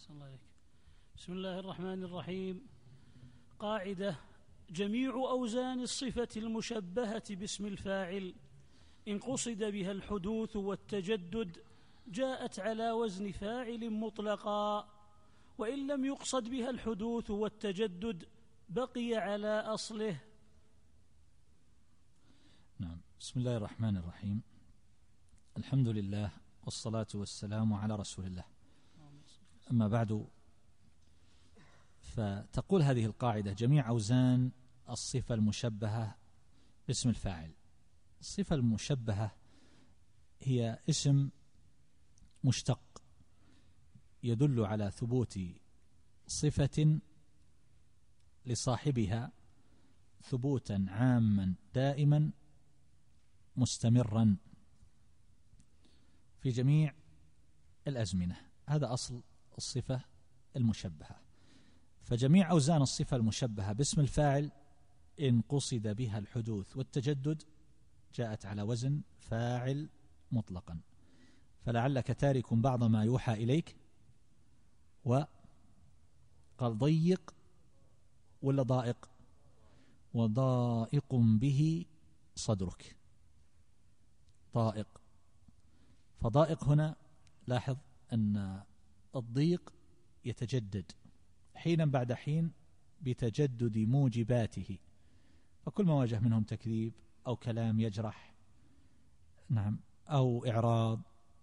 الله عليك. بسم الله الرحمن الرحيم. قاعدة: جميع أوزان الصفة المشبهة باسم الفاعل إن قصد بها الحدوث والتجدد جاءت على وزن فاعل مطلقا، وإن لم يقصد بها الحدوث والتجدد بقي على أصله. نعم. بسم الله الرحمن الرحيم. الحمد لله والصلاة والسلام على رسول الله. أما بعد، فتقول هذه القاعدة: جميع أوزان الصفة المشبهة باسم الفاعل. الصفة المشبهة هي اسم مشتق يدل على ثبوت صفة لصاحبها ثبوتا عاما دائما مستمرا في جميع الأزمنة. هذا أصل الصفة المشبهة. فجميع أوزان الصفة المشبهة باسم الفاعل إن قصد بها الحدوث والتجدد جاءت على وزن فاعل مطلقا. فلعلك تارك بعض ما يوحى إليك، وقال ضيق ولا ضائق؟ وضائق به صدرك. ضائق. فضائق هنا لاحظ أن الضيق يتجدد حينا بعد حين بتجدد موجباته، فكل ما واجه منهم تكذيب أو كلام يجرح نعم أو إعراض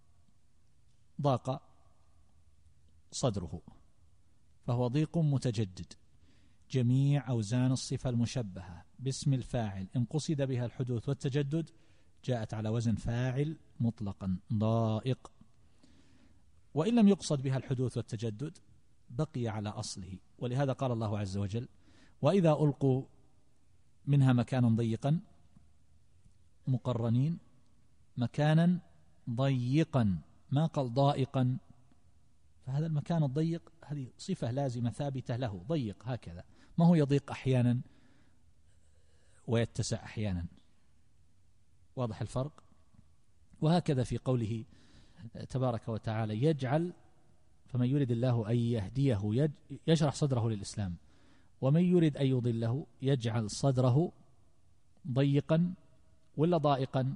ضاق صدره، فهو ضيق متجدد. جميع أوزان الصفة المشبهة باسم الفاعل إن قصد بها الحدوث والتجدد جاءت على وزن فاعل مطلقا ضائق، وإن لم يقصد بها الحدوث والتجدد بقي على أصله. ولهذا قال الله عز وجل: وإذا ألقوا منها مكانا ضيقا مقرنين مكانا ضيقا، ما قال ضائقا. فهذا المكان الضيق هذه صفة لازمة ثابتة له، ضيق هكذا، ما هو يضيق أحيانا ويتسع أحيانا. واضح الفرق؟ وهكذا في قوله تبارك وتعالى: يجعل فمن يريد الله أن يهديه يشرح صدره للإسلام، ومن يريد أن يضله يجعل صدره ضيقا ولا ضائقا؟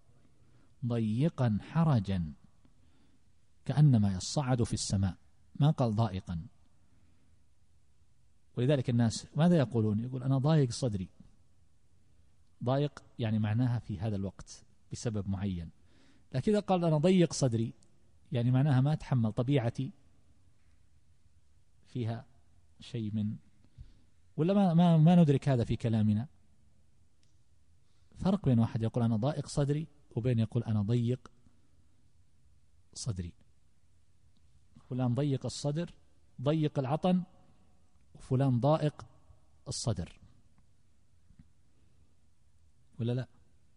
ضيقا حرجا كأنما يصعد في السماء، ما قال ضائقا. ولذلك الناس ماذا يقولون؟ يقول أنا ضايق صدري. ضايق يعني معناها في هذا الوقت بسبب معين، لكن إذا قال أنا ضيق صدري يعني معناها ما أتحمل، طبيعتي فيها شيء من، ولا ما ندرك هذا في كلامنا. فرق بين واحد يقول أنا ضائق صدري وبين يقول أنا ضيق صدري. فلان ضيق الصدر ضيق العطن، وفلان ضائق الصدر، ولا لا؟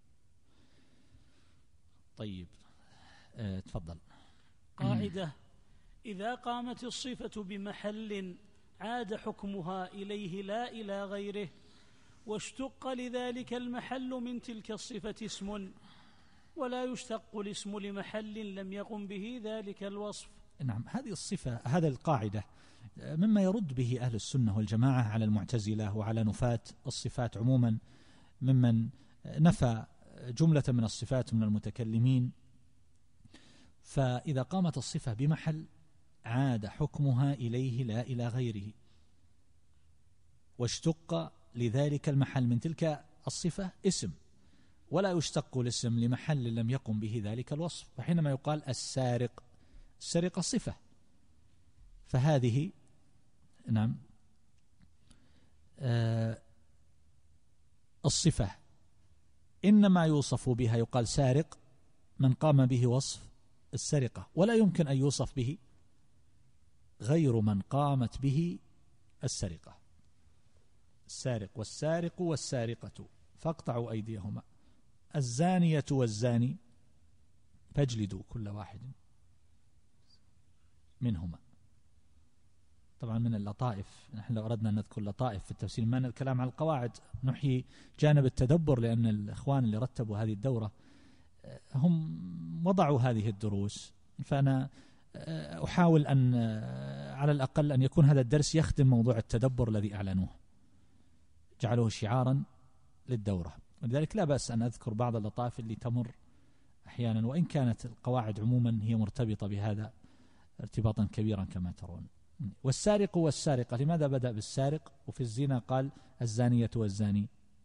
طيب تفضل. قاعدة: إذا قامت الصفة بمحل عاد حكمها إليه لا إلى غيره، واشتق لذلك المحل من تلك الصفة اسم، ولا يشتق الاسم لمحل لم يقم به ذلك الوصف. نعم. هذه الصفة، هذا القاعدة مما يرد به أهل السنة والجماعة على المعتزلة وعلى نفاة الصفات عموما، ممن نفى جملة من الصفات من المتكلمين. فإذا قامت الصفة بمحل عاد حكمها إليه لا إلى غيره، واشتق لذلك المحل من تلك الصفة اسم، ولا يشتق الاسم لمحل لم يقم به ذلك الوصف. فحينما يقال السارق، السرقة صفة، فهذه نعم الصفة إنما يوصف بها، يقال سارق من قام به وصف السرقة، ولا يمكن أن يوصف به غير من قامت به السرقة. السارق والسارق والسارقة فاقطعوا أيديهما، الزانية والزاني فاجلدوا كل واحد منهما. طبعا من اللطائف، نحن لو أردنا أن نذكر لطائف في التفسير، ما الكلام على القواعد نحيي جانب التدبر، لأن الإخوان اللي رتبوا هذه الدورة هم وضعوا هذه الدروس، فأنا أحاول أن على الأقل أن يكون هذا الدرس يخدم موضوع التدبر الذي أعلنوه، جعلوه شعارا للدورة. ولذلك لا بأس أن أذكر بعض اللطائف اللي تمر أحيانا، وإن كانت القواعد عموما هي مرتبطة بهذا ارتباطا كبيرا كما ترون. والسارق والسارقة، لماذا بدأ بالسارق وفي الزنا قال الزانية والزاني؟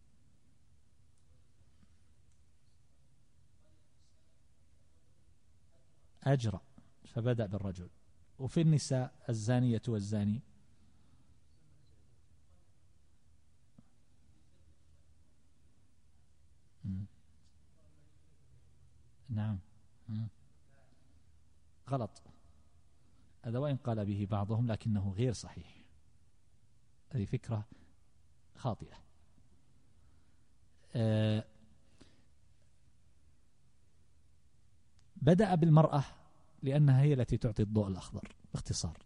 أجرأ فبدأ بالرجل، وفي النساء الزانية والزاني. نعم غلط هذا، وإن قال به بعضهم لكنه غير صحيح، هذه فكرة خاطئة. بدأ بالمرأة لأنها هي التي تعطي الضوء الأخضر باختصار،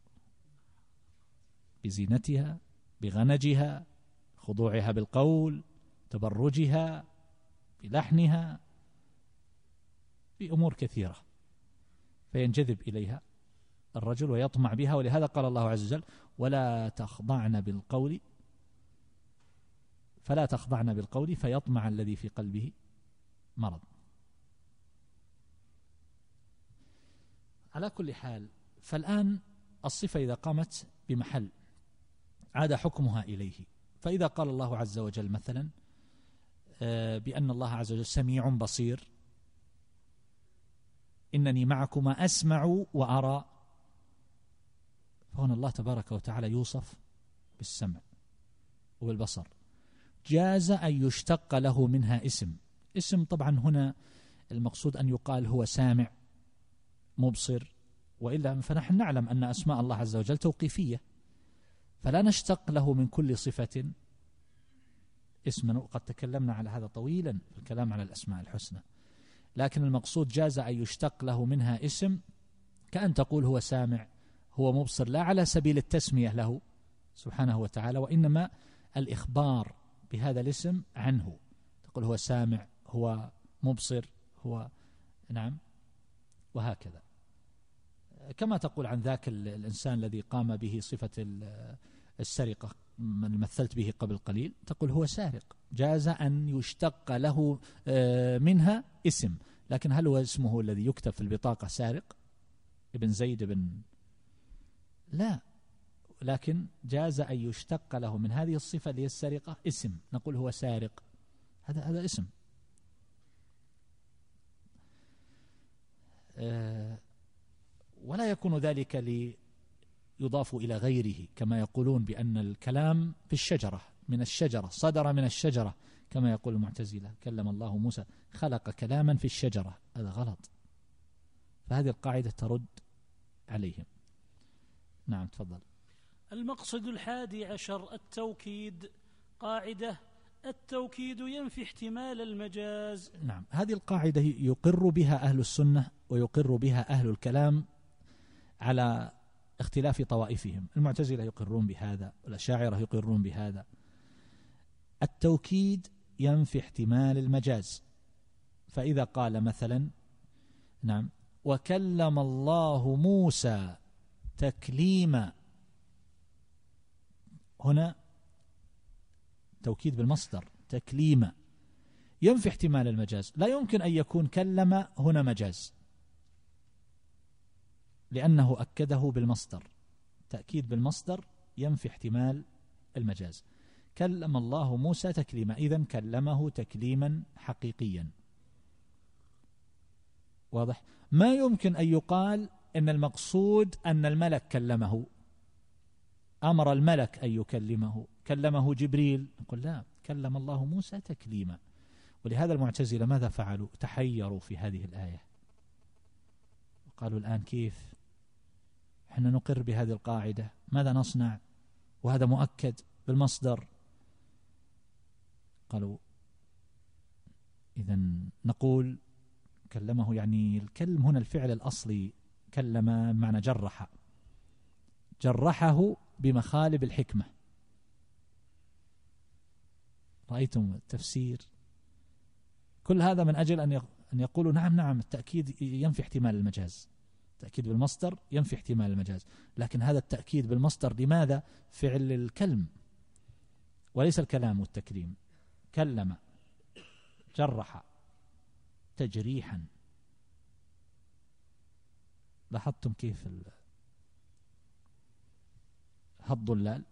بزينتها، بغنجها، خضوعها بالقول، تبرجها، بلحنها، بأمور كثيرة، فينجذب إليها الرجل ويطمع بها. ولهذا قال الله عز وجل ولا تخضعن بالقول فلا تخضعن بالقول فيطمع الذي في قلبه مرض. على كل حال، فالآن الصفة إذا قامت بمحل عاد حكمها إليه. فإذا قال الله عز وجل مثلا بأن الله عز وجل سميع بصير، إنني معكما أسمع وأرى، فهنا الله تبارك وتعالى يوصف بالسمع وبالبصر. جاز أن يشتق له منها اسم طبعا هنا المقصود أن يقال هو سامع مبصر، وإلا فنحن نعلم أن أسماء الله عز وجل توقيفية، فلا نشتق له من كل صفة اسما، وقد تكلمنا على هذا طويلا في الكلام على الأسماء الحسنى. لكن المقصود جاز أن يشتق له منها اسم، كأن تقول هو سامع هو مبصر، لا على سبيل التسمية له سبحانه وتعالى، وإنما الإخبار بهذا الاسم عنه، تقول هو سامع هو مبصر هو نعم، وهكذا. كما تقول عن ذاك الإنسان الذي قام به صفة السرقة من مثلت به قبل قليل، تقول هو سارق، جاز أن يشتق له منها اسم، لكن هل هو اسمه الذي يكتب في البطاقة سارق ابن زيد بن لا، لكن جاز أن يشتق له من هذه الصفة اللي هي السرقة اسم، نقول هو سارق، هذا اسم. ولا يكون ذلك ليضاف إلى غيره، كما يقولون بأن الكلام في الشجرة من الشجرة صدر من الشجرة، كما يقول المعتزلة كلم الله موسى خلق كلاما في الشجرة، هذا غلط. فهذه القاعدة ترد عليهم. نعم تفضل. المقصد 11 التوكيد. قاعدة التوكيد ينفي احتمال المجاز. نعم، هذه القاعدة يقر بها أهل السنة ويقر بها أهل الكلام على اختلاف طوائفهم. المعتزلة يقرون بهذا، والأشاعرة يقرون بهذا. التوكيد ينفي احتمال المجاز. فإذا قال مثلا نعم وكلم الله موسى تكليما، هنا توكيد بالمصدر تكليما، ينفي احتمال المجاز. لا يمكن أن يكون كلم هنا مجاز، لأنه أكده بالمصدر، تأكيد بالمصدر ينفي احتمال المجاز. كلم الله موسى تكليما، إذن كلمه تكليما حقيقيا. واضح؟ ما يمكن أن يقال إن المقصود أن الملك كلمه، أمر الملك أن يكلمه، كلمه جبريل، نقول لا، كلم الله موسى تكليما. ولهذا المعتزلة ماذا فعلوا؟ تحيروا في هذه الآية، قالوا الآن كيف احنا نقر بهذه القاعدة، ماذا نصنع وهذا مؤكد بالمصدر؟ قالوا إذن نقول كلمه، يعني الكلم هنا الفعل الأصلي كلم معنى جرحه بمخالب الحكمة. رأيتم التفسير؟ كل هذا من أجل أن يقولوا نعم التأكيد ينفي احتمال المجاز. التأكيد بالمصدر ينفي احتمال المجاز، لكن هذا التأكيد بالمصدر لماذا؟ فعل الكلم وليس الكلام والتكريم. كلم، جرح، تجريحا. لاحظتم كيف هالضلال؟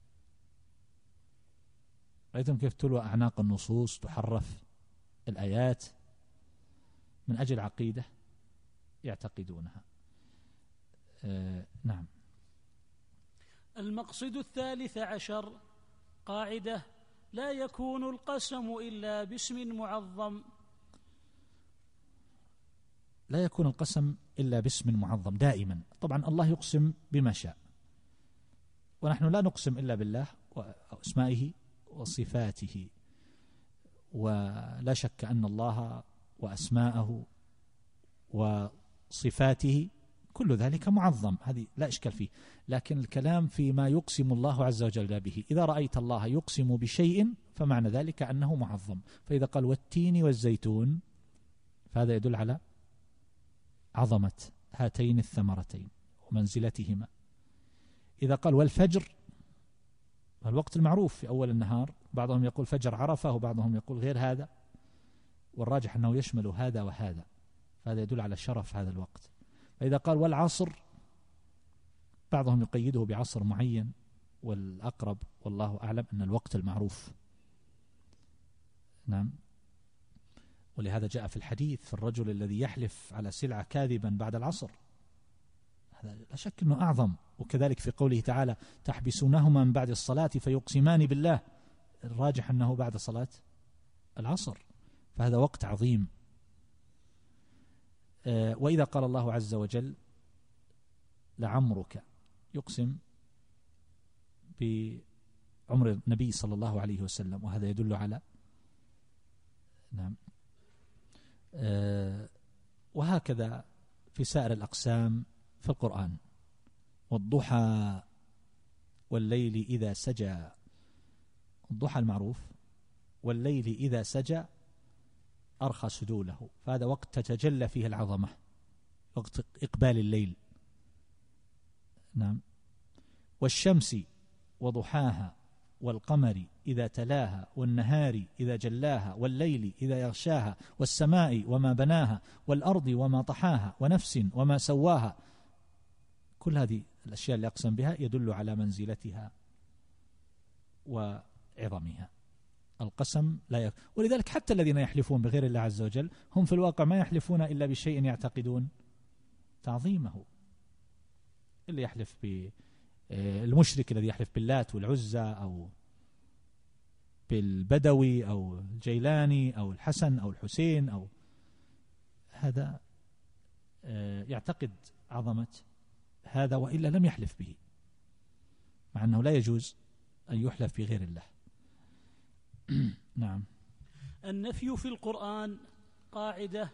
رأيتم كيف تلوى أعناق النصوص، تحرف الآيات من أجل عقيدة يعتقدونها. نعم. المقصد 13 قاعدة: لا يكون القسم إلا باسم معظم. لا يكون القسم إلا باسم معظم دائما. طبعا الله يقسم بما شاء، ونحن لا نقسم إلا بالله وأسمائه وصفاته، ولا شك أن الله وأسماءه وصفاته كل ذلك معظم، هذه لا إشكال فيه. لكن الكلام فيما يقسم الله عز وجل به. إذا رأيت الله يقسم بشيء فمعنى ذلك أنه معظم. فإذا قال والتين والزيتون فهذا يدل على عظمة هاتين الثمرتين ومنزلتهما. إذا قال والفجر، الوقت المعروف في أول النهار، بعضهم يقول فجر عرفة وبعضهم يقول غير هذا، والراجح أنه يشمل هذا وهذا، فهذا يدل على شرف هذا الوقت. فإذا قال والعصر، بعضهم يقيده بعصر معين، والأقرب والله أعلم أن الوقت المعروف. نعم. ولهذا جاء في الحديث في الرجل الذي يحلف على سلعة كاذبا بعد العصر، هذا لا شك أنه أعظم. وكذلك في قوله تعالى تحبسونهما من بعد الصلاة فيقسمان بالله، الراجح أنه بعد صلاة العصر، فهذا وقت عظيم. وإذا قال الله عز وجل لعمرك، يقسم بعمر النبي صلى الله عليه وسلم، وهذا يدل على نعم. وهكذا في سائر الأقسام في القرآن. والضحى والليل إذا سجى، الضحى المعروف، والليل إذا سجى أرخى سدوله، فهذا وقت تتجلى فيه العظمة، وقت إقبال الليل. نعم. والشمس وضحاها والقمر إذا تلاها والنهار إذا جلاها والليل إذا يغشاها والسماء وما بناها والأرض وما طحاها ونفس وما سواها. كل هذه الأشياء اللي أقسم بها يدل على منزلتها وعظمها. القسم لا ولذلك حتى الذين يحلفون بغير الله عز وجل هم في الواقع ما يحلفون إلا بشيء يعتقدون تعظيمه. اللي يحلف المشرك الذي يحلف باللات والعزى أو بالبدوي أو الجيلاني أو الحسن أو الحسين أو هذا يعتقد عظمة هذا، وإلا لم يحلف به، مع أنه لا يجوز أن يحلف بغير الله. نعم. النفي في القرآن قاعدة: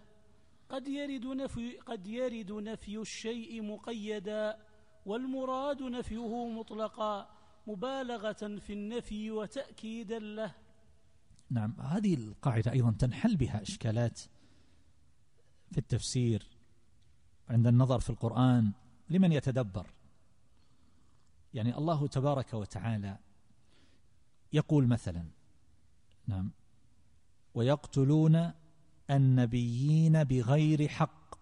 قد يرد نفي الشيء مقيدا، والمراد نفيه مطلقا مبالغة في النفي وتأكيدا له. نعم. هذه القاعدة أيضا تنحل بها إشكالات في التفسير عند النظر في القرآن لمن يتدبر. يعني الله تبارك وتعالى يقول مثلا نعم ويقتلون النبيين بغير حق.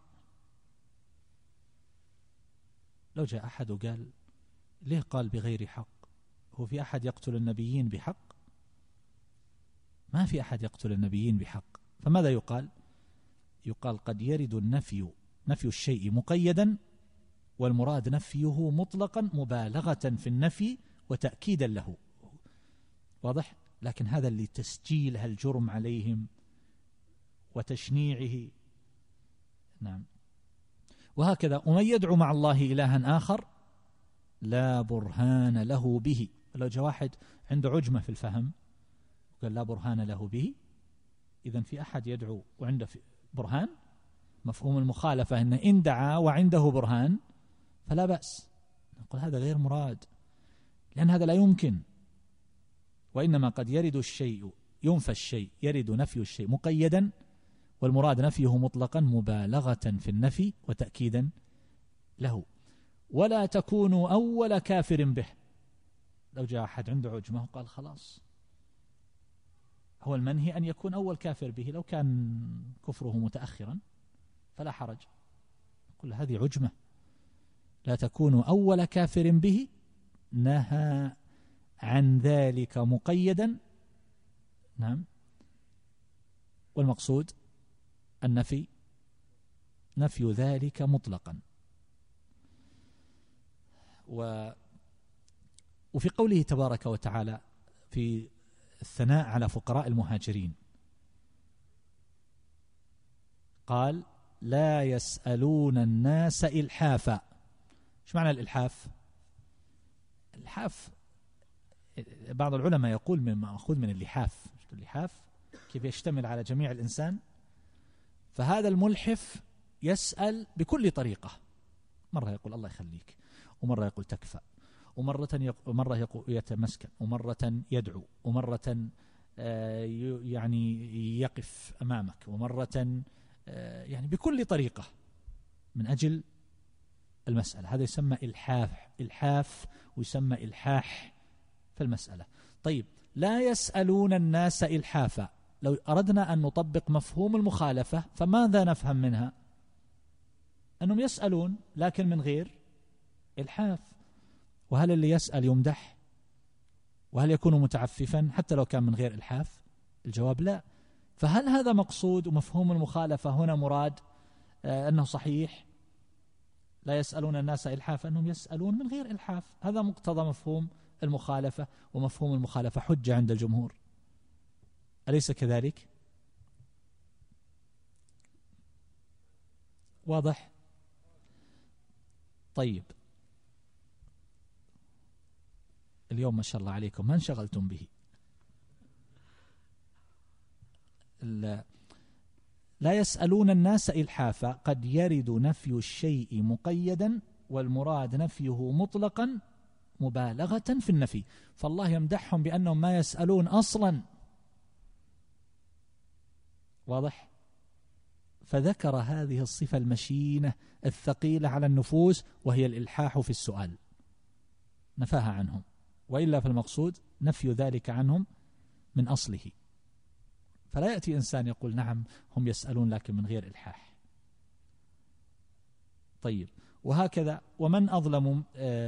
لو جاء أحد وقال ليه قال بغير حق؟ هو في أحد يقتل النبيين بحق؟ ما في أحد يقتل النبيين بحق. فماذا يقال؟ يقال قد يرد نفي الشيء مقيدا، والمراد نفيه مطلقا مبالغة في النفي وتأكيدا له. واضح؟ لكن هذا اللي تسجيل هالجرم عليهم وتشنيعه. نعم. وهكذا ومن يدعو مع الله إلها آخر لا برهان له به. لو جاء واحد عنده عجمة في الفهم وقال لا برهان له به، إذن في أحد يدعو وعنده برهان، مفهوم المخالفة إن دعا وعنده برهان فلا بأس. نقول هذا غير مراد، لأن هذا لا يمكن. وإنما قد يرد الشيء ينفى الشيء، يرد نفي الشيء مقيدا، والمراد نفيه مطلقا مبالغة في النفي وتأكيدا له. ولا تكونوا أول كافر به. لو جاء أحد عنده عجمة وقال خلاص، هو المنهي أن يكون أول كافر به، لو كان كفره متأخرا فلا حرج. قل هذه عجمة، لا تكونوا أول كافر به، نهى عن ذلك مقيدا. نعم. والمقصود النفي، نفي ذلك مطلقا. وفي قوله تبارك وتعالى في الثناء على فقراء المهاجرين قال لا يسألون الناس إلحافا. ايش معنى الإلحاف؟ الإلحاف بعض العلماء يقول من مأخوذ من اللحاف. اللحاف كيف يشتمل على جميع الإنسان، فهذا الملحف يسأل بكل طريقة، مرة يقول الله يخليك، ومرة يقول تكفى، ومرة يقول يتمسكن، ومرة يدعو، ومرة يعني يقف أمامك، ومرة يعني بكل طريقة من أجل المسألة. هذا يسمى إلحاف ويسمى إلحاح في المسألة. طيب، لا يسألون الناس إلحافا، لو أردنا أن نطبق مفهوم المخالفة فماذا نفهم منها؟ أنهم يسألون لكن من غير إلحاف. وهل اللي يسأل يمدح؟ وهل يكون متعففا حتى لو كان من غير إلحاف؟ الجواب لا. فهل هذا مقصود ومفهوم المخالفة هنا مراد أنه صحيح لا يسألون الناس إلحافا، أنهم يسألون من غير إلحاف؟ هذا مقتضى مفهوم المخالفة، ومفهوم المخالفة حجة عند الجمهور، أليس كذلك؟ واضح؟ طيب، اليوم ما شاء الله عليكم ما انشغلتم به. لا يسألون الناس إلحافا قد يرد نفي الشيء مقيدا، والمراد نفيه مطلقا مبالغة في النفي. فالله يمدحهم بأنهم ما يسألون أصلا. واضح؟ فذكر هذه الصفة المشينة الثقيلة على النفوس وهي الإلحاح في السؤال، نفاها عنهم، وإلا فالمقصود نفي ذلك عنهم من أصله. فلا يأتي إنسان يقول نعم هم يسألون لكن من غير إلحاح. طيب، وهكذا ومن أظلم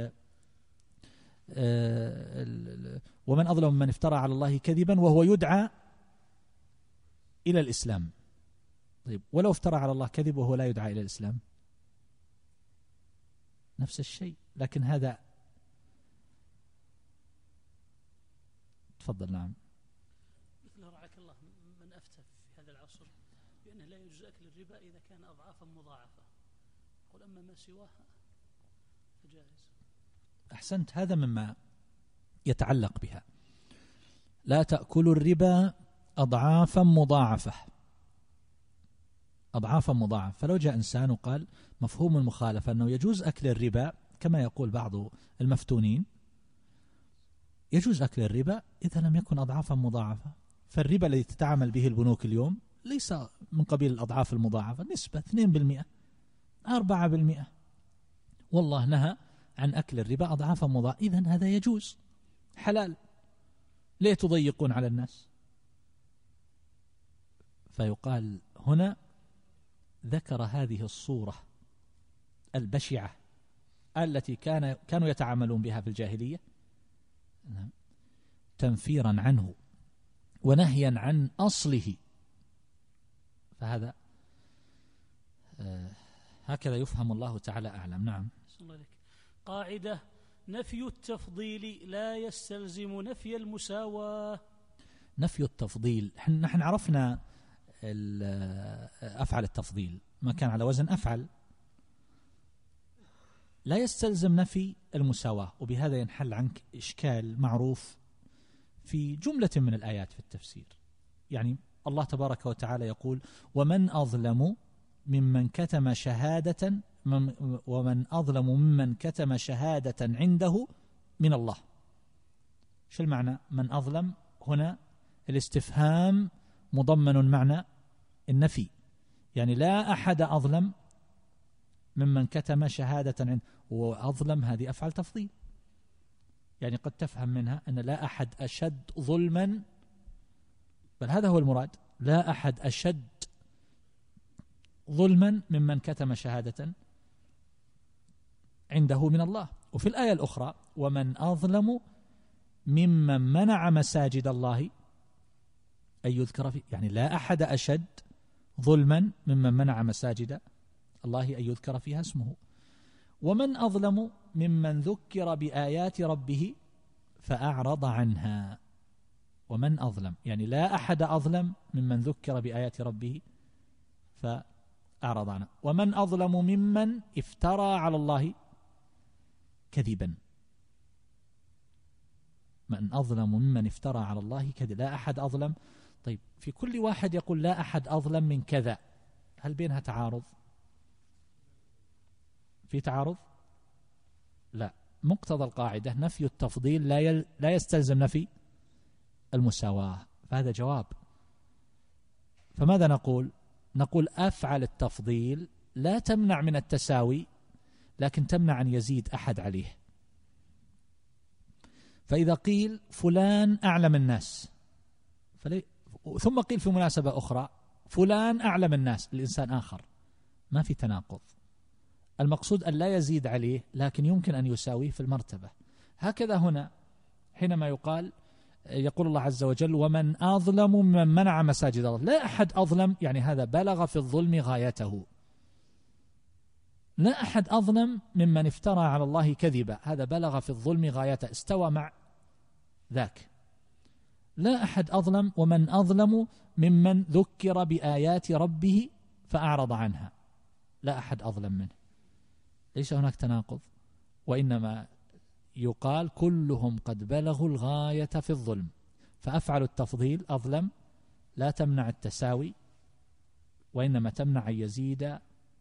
من افترى على الله كذبا وهو يدعى إلى الإسلام. طيب، ولو افترى على الله كذب وهو لا يدعى إلى الإسلام نفس الشيء. لكن هذا تفضل. نعم. مثل رعاك الله من أفتى في هذا العصر بأنه لا يجوز أكل الربا إذا كان أضعافا مضاعفة، قل أما ما سواها فجائز. أحسنت، هذا مما يتعلق بها. لا تأكلوا الربا أضعافا مضاعفة، أضعافا مضاعفة. فلو جاء إنسان وقال مفهوم المخالفة أنه يجوز أكل الربا كما يقول بعض المفتونين، يجوز أكل الربا إذا لم يكن أضعافا مضاعفة. فالربا الذي تتعامل به البنوك اليوم ليس من قبيل الأضعاف المضاعفة، نسبة 2%، 4%. والله نهى عن أكل الربا أضعافا مضاعفة، إذن هذا يجوز حلال، ليه تضيقون على الناس؟ فيقال هنا ذكر هذه الصورة البشعة التي كانوا يتعاملون بها في الجاهلية تنفيرا عنه ونهيا عن أصله. فهذا هكذا يفهم، الله تعالى أعلم. نعم. قاعدة: نفي التفضيل لا يستلزم نفي المساواة. نفي التفضيل، نحن عرفنا أفعل التفضيل ما كان على وزن أفعل، لا يستلزم نفي المساواة. وبهذا ينحل عنك إشكال معروف في جملة من الآيات في التفسير. يعني الله تبارك وتعالى يقول: ومن أظلم ممن كتم شهادة ممن كتم شهادة عنده من الله. شو المعنى من أظلم؟ هنا الاستفهام مضمن معنى النفي، يعني لا أحد أظلم ممن كتم شهادة عنده. وأظلم هذه أفعل تفضيل، يعني قد تفهم منها أن لا أحد أشد ظلما، بل هذا هو المراد، لا أحد أشد ظلما ممن كتم شهادة عنده من الله. وفي الآية الأخرى ومن أظلم ممن منع مساجد الله أن يذكر فيه، يعني لا أحد أشد ظلما ممن منع مساجد الله أن يذكر فيها اسمه. ومن أظلم ممن ذكر بآيات ربه فأعرض عنها. ومن أظلم يعني لا أحد أظلم ممن ذكر بآيات ربه فأعرض عنها. ومن أظلم ممن افترى على الله كذبا. من أظلم ممن افترى على الله كذبا، لا أحد أظلم. طيب في كل واحد يقول لا أحد أظلم من كذا، هل بينها تعارض؟ في تعارض؟ لا. مقتضى القاعدة نفي التفضيل لا يستلزم نفي المساواة، فهذا جواب. فماذا نقول؟ نقول أفعل التفضيل لا تمنع من التساوي، لكن تمنع أن يزيد أحد عليه. فإذا قيل فلان أعلم الناس ثم قيل في مناسبة أخرى فلان أعلم الناس الإنسان آخر، ما في تناقض. المقصود أن لا يزيد عليه، لكن يمكن أن يساويه في المرتبة. هكذا هنا حينما يقول الله عز وجل ومن أظلم ممن منع مساجد الله، لا أحد أظلم، يعني هذا بلغ في الظلم غايته. لا أحد أظلم ممن افترى على الله كذبا، هذا بلغ في الظلم غايته، استوى مع ذاك. لا أحد أظلم. ومن أظلم ممن ذكر بآيات ربه فأعرض عنها، لا أحد أظلم منه. ليس هناك تناقض، وإنما يقال كلهم قد بلغوا الغاية في الظلم، فأفعل التفضيل أظلم لا تمنع التساوي، وإنما تمنع أن يزيد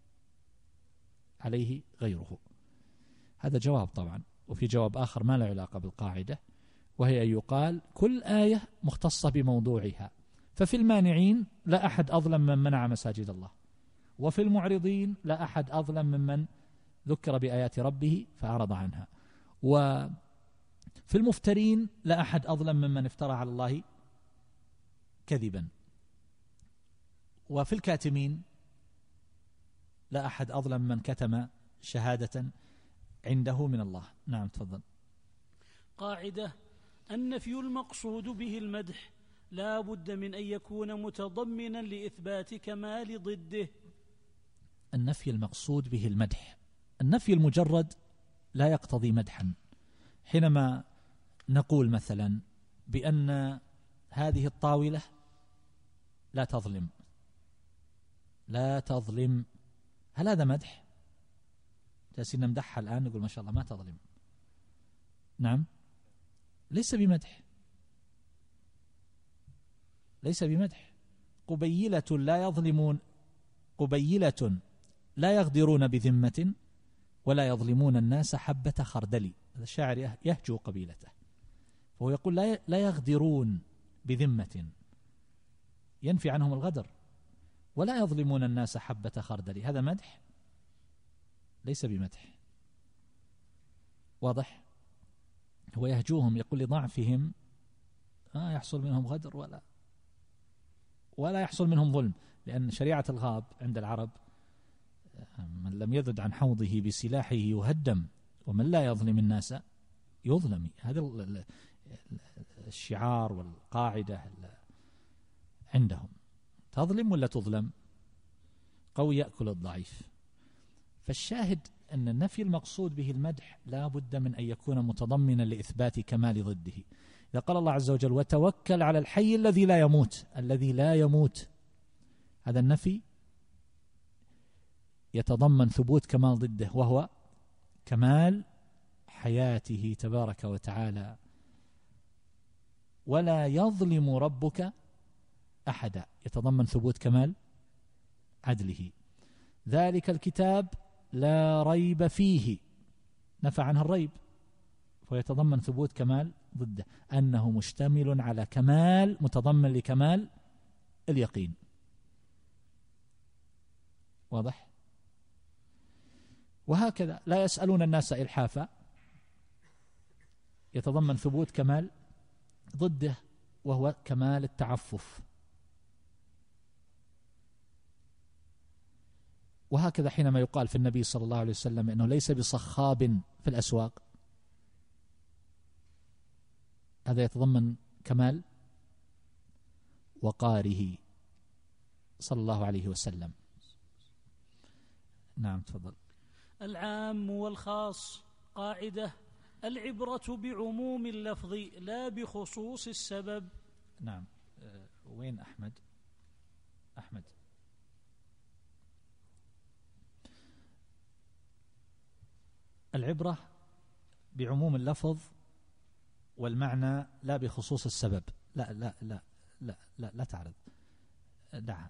عليه غيره. هذا جواب طبعا. وفي جواب آخر ما له علاقة بالقاعدة، وهي أن يقال كل آية مختصة بموضوعها. ففي المانعين لا أحد أظلم من منع مساجد الله، وفي المعرضين لا أحد أظلم ممن ذكر بآيات ربه فأعرض عنها، وفي المفترين لا أحد أظلم ممن افترى على الله كذبا، وفي الكاتمين لا أحد أظلم من كتم شهادة عنده من الله. نعم تفضل. قاعدة: النفي المقصود به المدح لا بد من أن يكون متضمنا لإثبات كمال ضده. النفي المقصود به المدح، النفي المجرد لا يقتضي مدحا. حينما نقول مثلا بأن هذه الطاولة لا تظلم، لا تظلم، هل هذا مدح؟ جالسين نمدحها الآن نقول ما شاء الله ما تظلم. نعم، ليس بمدح، ليس بمدح. قبيلة لا يظلمون، قبيلة لا يغدرون بذمة ولا يظلمون الناس حبة خردل. هذا الشاعر يهجو قبيلته، فهو يقول لا يغدرون بذمة، ينفي عنهم الغدر، ولا يظلمون الناس حبة خردل. هذا مدح؟ ليس بمدح. واضح؟ هو يهجوهم، يقول لضعفهم يحصل منهم غدر ولا يحصل منهم ظلم، لأن شريعة الغاب عند العرب من لم يذد عن حوضه بسلاحه يهدم، ومن لا يظلم الناس يظلم. هذا الشعار والقاعدة عندهم. تظلم ولا تظلم؟ قوي يأكل الضعيف. فالشاهد أن النفي المقصود به المدح لا بد من أن يكون متضمنا لإثبات كمال ضده. إذا قال الله عز وجل وتوكل على الحي الذي لا يموت، الذي لا يموت، هذا النفي يتضمن ثبوت كمال ضده، وهو كمال حياته تبارك وتعالى. ولا يظلم ربك أحدا، يتضمن ثبوت كمال عدله. ذلك الكتاب لا ريب فيه، نفى عنها الريب، فيتضمن ثبوت كمال ضده، أنه مشتمل على كمال، متضمن لكمال اليقين. واضح؟ وهكذا لا يسألون الناس إلحافا يتضمن ثبوت كمال ضده وهو كمال التعفف. وهكذا حينما يقال في النبي صلى الله عليه وسلم إنه ليس بصخاب في الأسواق، هذا يتضمن كمال وقاره صلى الله عليه وسلم. نعم تفضل. العام والخاص. قاعدة: العبرة بعموم اللفظ لا بخصوص السبب. نعم. وين أحمد؟ العبرة بعموم اللفظ والمعنى لا بخصوص السبب. لا لا لا لا لا, لا تعرض، دعها.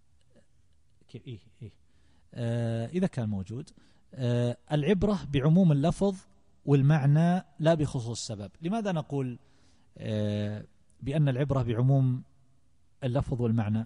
إذا كان موجود. العبرة بعموم اللفظ والمعنى لا بخصوص السبب. لماذا نقول بأن العبرة بعموم اللفظ والمعنى؟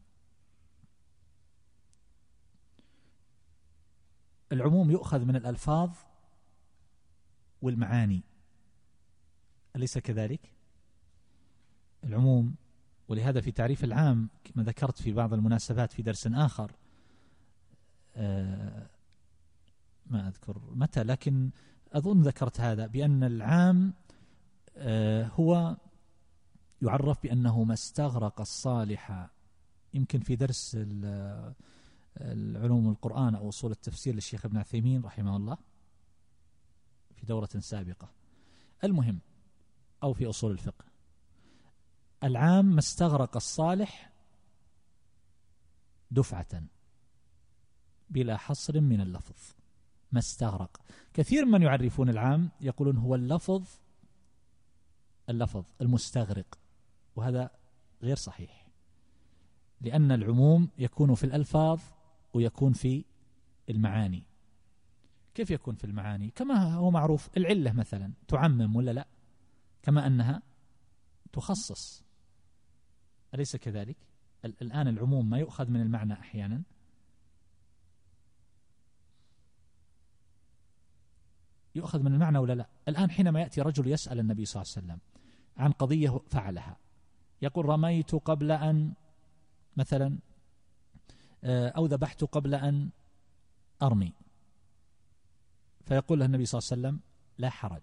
العموم يؤخذ من الألفاظ والمعاني، أليس كذلك؟ العموم، ولهذا في تعريف العام كما ذكرت في بعض المناسبات في درس آخر، ما أذكر متى، لكن أظن ذكرت هذا، بأن العام هو يعرف بأنه ما استغرق الصالح. يمكن في درس العلوم القرآن أو أصول التفسير للشيخ ابن عثيمين رحمه الله في دورة سابقة، المهم، أو في أصول الفقه، العام ما استغرق الصالح دفعة بلا حصر من اللفظ. ما استغرق. كثير من يعرفون العام يقولون هو اللفظ المستغرق، وهذا غير صحيح، لأن العموم يكون في الألفاظ ويكون في المعاني. كيف يكون في المعاني؟ كما هو معروف العلة مثلا تعمم ولا لا، كما أنها تخصص، أليس كذلك؟ الآن العموم ما يؤخذ من المعنى أحيانا، يؤخذ من المعنى ولا لا؟ الآن حينما يأتي رجل يسأل النبي صلى الله عليه وسلم عن قضية فعلها، يقول رميت قبل أن مثلا أو ذبحت قبل أن أرمي، فيقول له النبي صلى الله عليه وسلم لا حرج،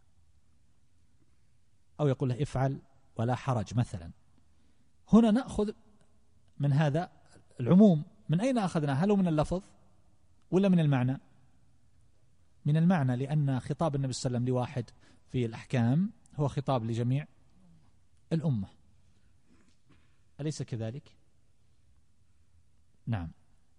أو يقول له افعل ولا حرج مثلا. هنا نأخذ من هذا العموم. من أين أخذنا؟ هل هو من اللفظ ولا من المعنى؟ من المعنى، لأن خطاب النبي صلى الله عليه وسلم لواحد في الأحكام هو خطاب لجميع الأمة، أليس كذلك؟ نعم.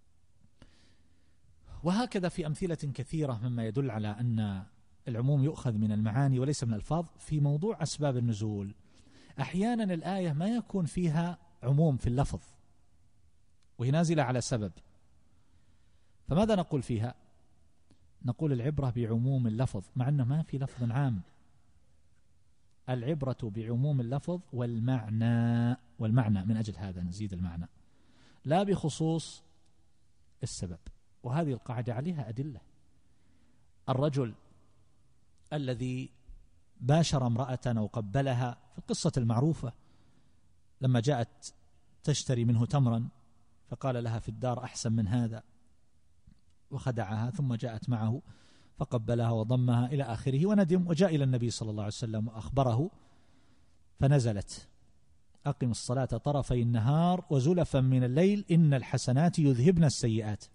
وهكذا في أمثلة كثيرة مما يدل على أن العموم يؤخذ من المعاني وليس من الألفاظ. في موضوع أسباب النزول، أحيانا الآية ما يكون فيها عموم في اللفظ وهي نازلة على سبب، فماذا نقول فيها؟ نقول العبرة بعموم اللفظ، مع أنه ما في لفظ عام. العبرة بعموم اللفظ والمعنى من أجل هذا نزيد المعنى، لا بخصوص السبب. وهذه القاعدة عليها أدلة. الرجل الذي باشر امرأة أو قبلها في القصة المعروفة لما جاءت تشتري منه تمرا فقال لها في الدار أحسن من هذا وخدعها، ثم جاءت معه فقبلها وضمها إلى آخره وندم، وجاء إلى النبي صلى الله عليه وسلم وأخبره، فنزلت أقم الصلاة طرفي النهار وزلفا من الليل إن الحسنات يذهبن السيئات.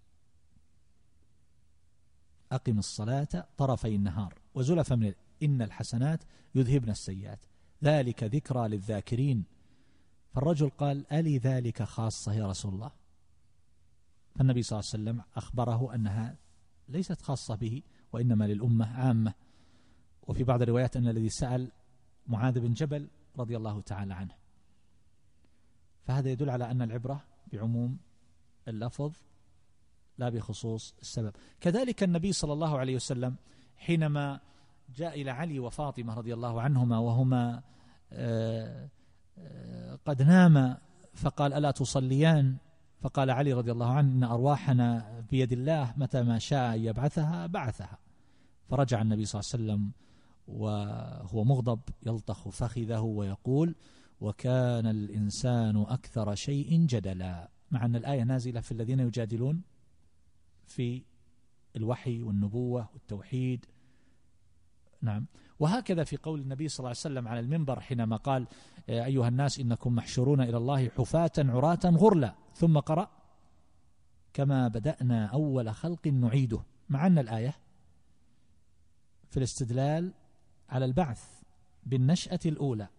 أقم الصلاة طرفي النهار وزلفا من الليل إن الحسنات يذهبن السيئات ذلك ذكرى للذاكرين. فالرجل قال ألي ذلك خاصة يا رسول الله؟ فالنبي صلى الله عليه وسلم أخبره أنها ليست خاصة به وإنما للأمة عامة. وفي بعض الروايات أن الذي سأل معاذ بن جبل رضي الله تعالى عنه. فهذا يدل على أن العبرة بعموم اللفظ لا بخصوص السبب. كذلك النبي صلى الله عليه وسلم حينما جاء إلى علي وفاطمة رضي الله عنهما وهما قد ناما فقال ألا تصليان فقال علي رضي الله عنه إن أرواحنا بيد الله، متى ما شاء أن يبعثها بعثها. فرجع النبي صلى الله عليه وسلم وهو مغضب يلطخ فخذه ويقول: وكان الإنسان أكثر شيء جدلا، مع أن الآية نازلة في الذين يجادلون في الوحي والنبوة والتوحيد. نعم. وهكذا في قول النبي صلى الله عليه وسلم على المنبر حينما قال: أيها الناس إنكم محشورون إلى الله حفاة عراة غرلا، ثم قرأ: كما بدأنا أول خلق نعيده، مع أن الآية في الاستدلال على البعث بالنشأة الأولى.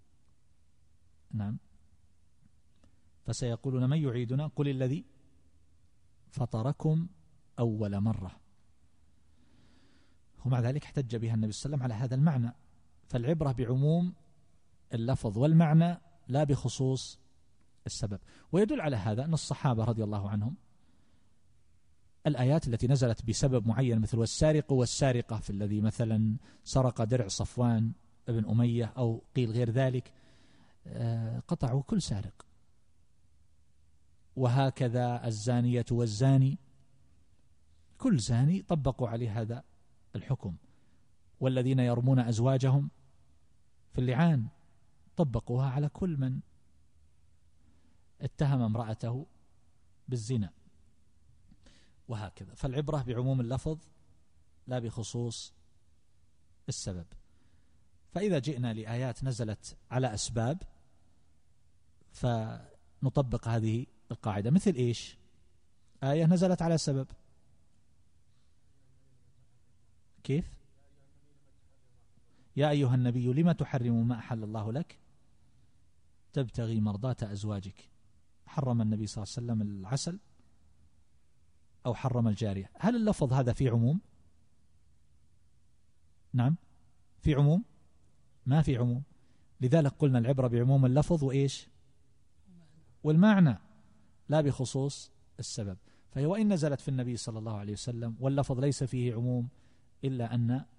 نعم. فسيقولون: من يعيدنا؟ قل الذي فطركم أول مرة. ومع ذلك احتج بها النبي صلى الله عليه وسلم على هذا المعنى. فالعبرة بعموم اللفظ والمعنى لا بخصوص السبب. ويدل على هذا أن الصحابة رضي الله عنهم الآيات التي نزلت بسبب معين، مثل والسارق والسارقة، في الذي مثلا سرق درع صفوان ابن أمية أو قيل غير ذلك، قطعوا كل سارق. وهكذا الزانية والزاني، كل زاني طبقوا عليه هذا الحكم. والذين يرمون أزواجهم في اللعان طبقوها على كل من اتهم امرأته بالزنا، وهكذا. فالعبرة بعموم اللفظ لا بخصوص السبب. فإذا جئنا لآيات نزلت على أسباب فنطبق هذه القاعدة. مثل إيش؟ آية نزلت على سبب، كيف؟ يا أيها النبي لما تحرم ما أحل الله لك تبتغي مرضات أزواجك. حرم النبي صلى الله عليه وسلم العسل أو حرم الجارية. هل اللفظ هذا في عموم؟ نعم في عموم؟ ما في عموم. لذلك قلنا العبرة بعموم اللفظ وإيش؟ والمعنى، لا بخصوص السبب. فهي وإن نزلت في النبي صلى الله عليه وسلم واللفظ ليس فيه عموم، إلا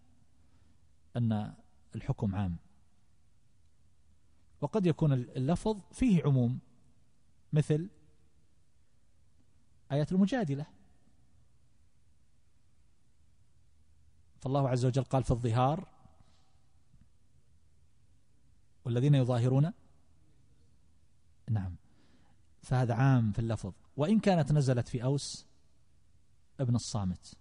أن الحكم عام. وقد يكون اللفظ فيه عموم، مثل آية المجادلة. فالله عز وجل قال في الظهار: والذين يظاهرون. نعم. فهذا عام في اللفظ، وإن كانت نزلت في أوس ابن الصامت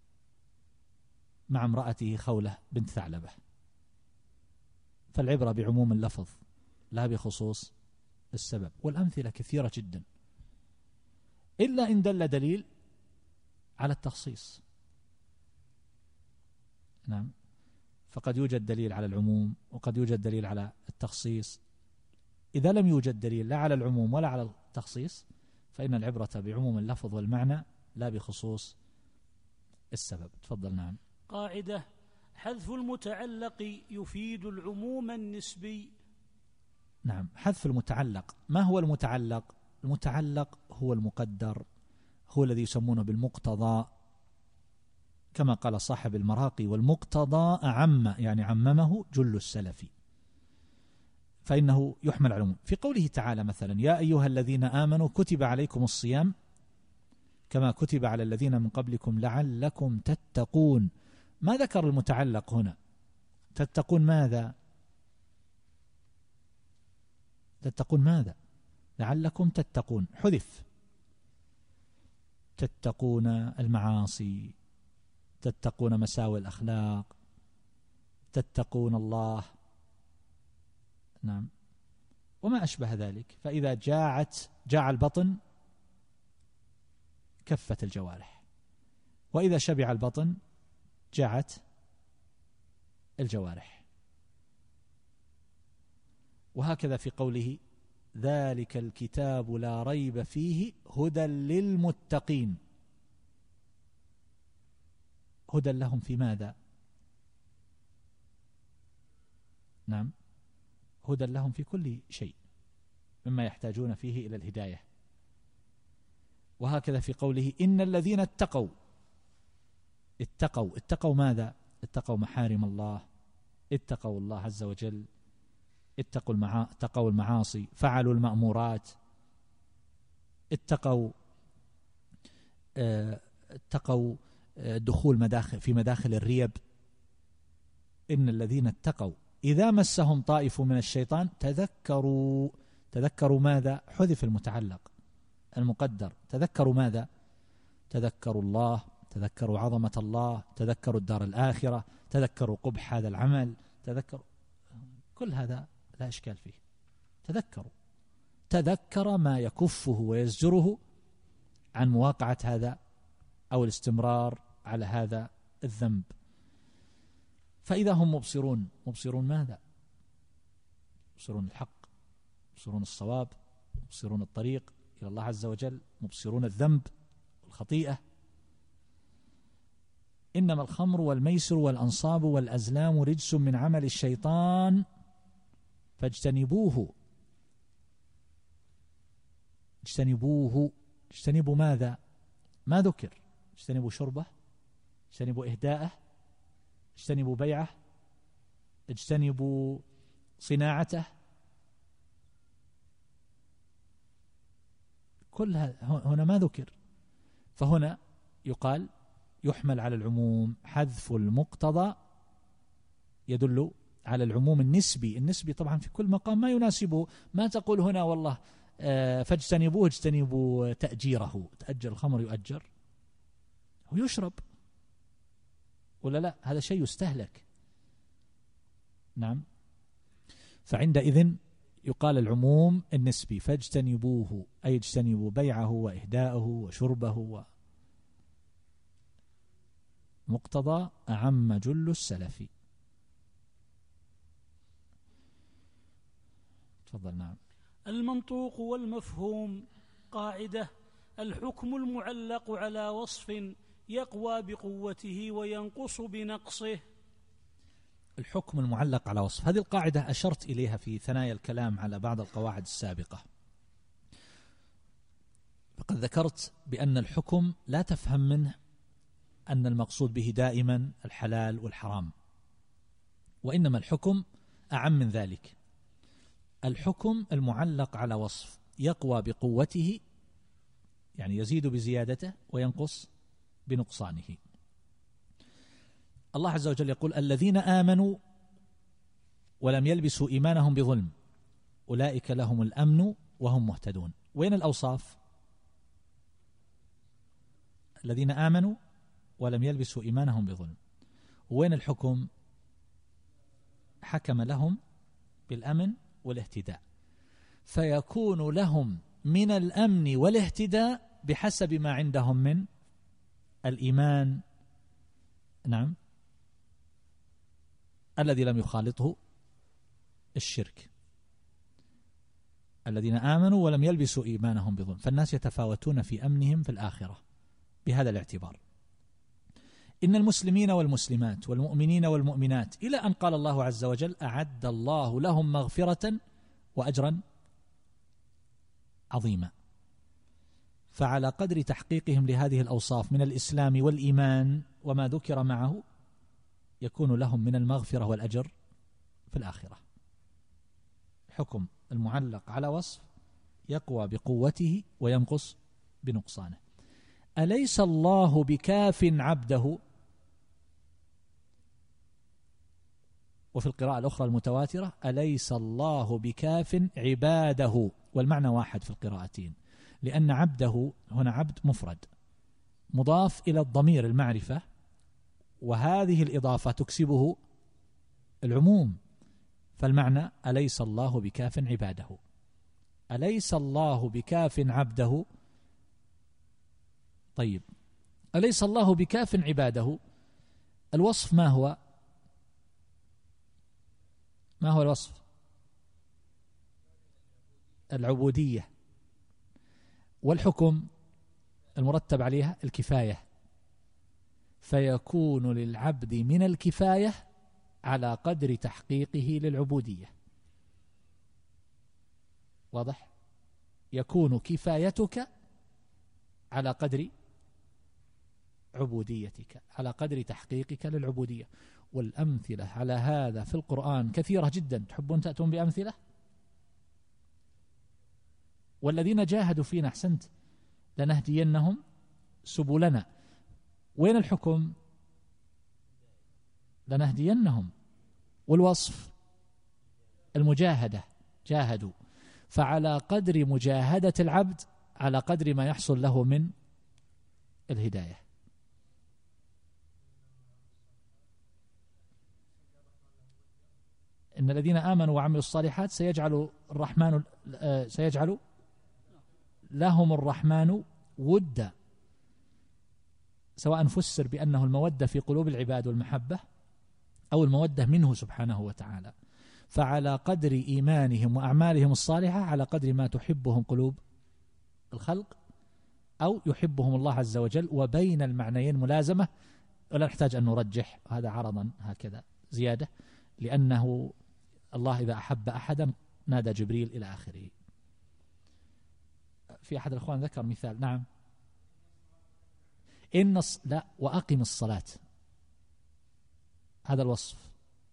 مع امرأته خولة بنت ثعلبة. فالعبرة بعموم اللفظ لا بخصوص السبب. والأمثلة كثيرة جدا، إلا إن دل دليل على التخصيص. نعم. فقد يوجد دليل على العموم وقد يوجد دليل على التخصيص. إذا لم يوجد دليل لا على العموم ولا على التخصيص فإن العبرة بعموم اللفظ والمعنى لا بخصوص السبب. تفضل. نعم. قاعدة: حذف المتعلق يفيد العموم النسبي. نعم. حذف المتعلق. ما هو المتعلق؟ المتعلق هو المقدر، هو الذي يسمونه بالمقتضى، كما قال صاحب المراقي: والمقتضى أعم، يعني عممه جل السلف، فإنه يحمل على العموم. في قوله تعالى مثلا: يا أيها الذين آمنوا كتب عليكم الصيام كما كتب على الذين من قبلكم لعلكم تتقون. ما ذكر المتعلق هنا. تتقون ماذا؟ تتقون ماذا؟ لعلكم تتقون حذف. تتقون المعاصي، تتقون مساوئ الأخلاق، تتقون الله. نعم. وما أشبه ذلك. فإذا جاع البطن كفت الجوارح، وإذا شبع البطن جاعت الجوارح. وهكذا في قوله: ذلك الكتاب لا ريب فيه هدى للمتقين. هدى لهم في ماذا؟ نعم، هدى لهم في كل شيء مما يحتاجون فيه إلى الهداية. وهكذا في قوله: إن الذين اتقوا ماذا؟ اتقوا محارم الله، اتقوا الله عز وجل، اتقوا المعاصي، فعلوا المأمورات. اتقوا دخول في مداخل الريب. إن الذين اتقوا إذا مسهم طائف من الشيطان تذكروا ماذا؟ حذف المتعلق المقدر. تذكروا ماذا؟ تذكروا الله، تذكروا عظمة الله، تذكروا الدار الآخرة، تذكروا قبح هذا العمل، تذكروا كل هذا لا إشكال فيه. تذكر ما يكفه ويزجره عن مواقعة هذا أو الاستمرار على هذا الذنب. فإذا هم مبصرون ماذا؟ مبصرون الحق، مبصرون الصواب، مبصرون الطريق إلى الله عز وجل، مبصرون الذنب والخطيئة. إنما الخمر والميسر والأنصاب والأزلام رجس من عمل الشيطان فاجتنبوه. اجتنبوا ماذا؟ ما ذكر. اجتنبوا شربه، اجتنبوا إهداءه، اجتنبوا بيعه، اجتنبوا صناعته. كل هنا ما ذكر. فهنا يحمل على العموم. حذف المقتضى يدل على العموم النسبي طبعا في كل مقام ما يناسبه. ما تقول هنا والله فاجتنبوه اجتنبوا تأجيره. تأجر الخمر يؤجر ويشرب ولا لا؟ هذا شيء يستهلك. نعم. فعندئذ يقال العموم النسبي فاجتنبوه أي اجتنبوا بيعه وإهداءه وشربه. مقتضى أعم جل السلف. تفضل. نعم. المنطوق والمفهوم. قاعدة: الحكم المعلق على وصف يقوى بقوته وينقص بنقصه. الحكم المعلق على وصف، هذه القاعدة أشرت إليها في ثنايا الكلام على بعض القواعد السابقة. فقد ذكرت بأن الحكم لا تفهم منه أن المقصود به دائما الحلال والحرام، وإنما الحكم أعم من ذلك. الحكم المعلق على وصف يقوى بقوته، يعني يزيد بزيادته وينقص بنقصانه. الله عز وجل يقول: الذين آمنوا ولم يلبسوا إيمانهم بظلم أولئك لهم الأمن وهم مهتدون. وين الأوصاف؟ الذين آمنوا ولم يلبسوا إيمانهم بظلم. وين الحكم؟ حكم لهم بالأمن والاهتداء، فيكون لهم من الأمن والاهتداء بحسب ما عندهم من الإيمان. نعم. الذي لم يخالطه الشرك. الذين آمنوا ولم يلبسوا إيمانهم بظلم. فالناس يتفاوتون في أمنهم في الآخرة بهذا الاعتبار. إن المسلمين والمسلمات والمؤمنين والمؤمنات، إلى أن قال الله عز وجل: أعد الله لهم مغفرة وأجرا عظيما. فعلى قدر تحقيقهم لهذه الأوصاف من الإسلام والإيمان وما ذكر معه يكون لهم من المغفرة والأجر في الآخرة. حكم المعلق على وصف يقوى بقوته وينقص بنقصانه. أليس الله بكاف عبده؟ وفي القراءة الأخرى المتواترة: أليس الله بكاف عباده. والمعنى واحد في القراءتين، لأن عبده هنا عبد مفرد مضاف إلى الضمير المعرفة، وهذه الإضافة تكسبه العموم. فالمعنى: أليس الله بكاف عباده. أليس الله بكاف عبده. طيب، أليس الله بكاف عباده؟ الوصف ما هو؟ ما هو الوصف؟ العبودية. والحكم المرتب عليها الكفاية. فيكون للعبد من الكفاية على قدر تحقيقه للعبودية. واضح؟ يكون كفايتك على قدر عبوديتك، على قدر تحقيقك للعبودية. والأمثلة على هذا في القرآن كثيرة جدا. تحبون تأتون بأمثلة؟ والذين جاهدوا فينا أحسنت لنهدينهم سبلنا. وين الحكم؟ لنهدينهم. والوصف المجاهدة، جاهدوا. فعلى قدر مجاهدة العبد على قدر ما يحصل له من الهداية. إن الذين آمنوا وعملوا الصالحات سيجعل لهم الرحمن ودا، سواء فسر بأنه المودة في قلوب العباد والمحبة أو المودة منه سبحانه وتعالى. فعلى قدر إيمانهم وأعمالهم الصالحة على قدر ما تحبهم قلوب الخلق أو يحبهم الله عز وجل، وبين المعنيين ملازمة، ولا نحتاج أن نرجح هذا عرضا هكذا زيادة، لأنه الله إذا أحب أحدا نادى جبريل إلى آخره. في أحد الأخوان ذكر مثال. نعم. لا، وأقم الصلاة، هذا الوصف.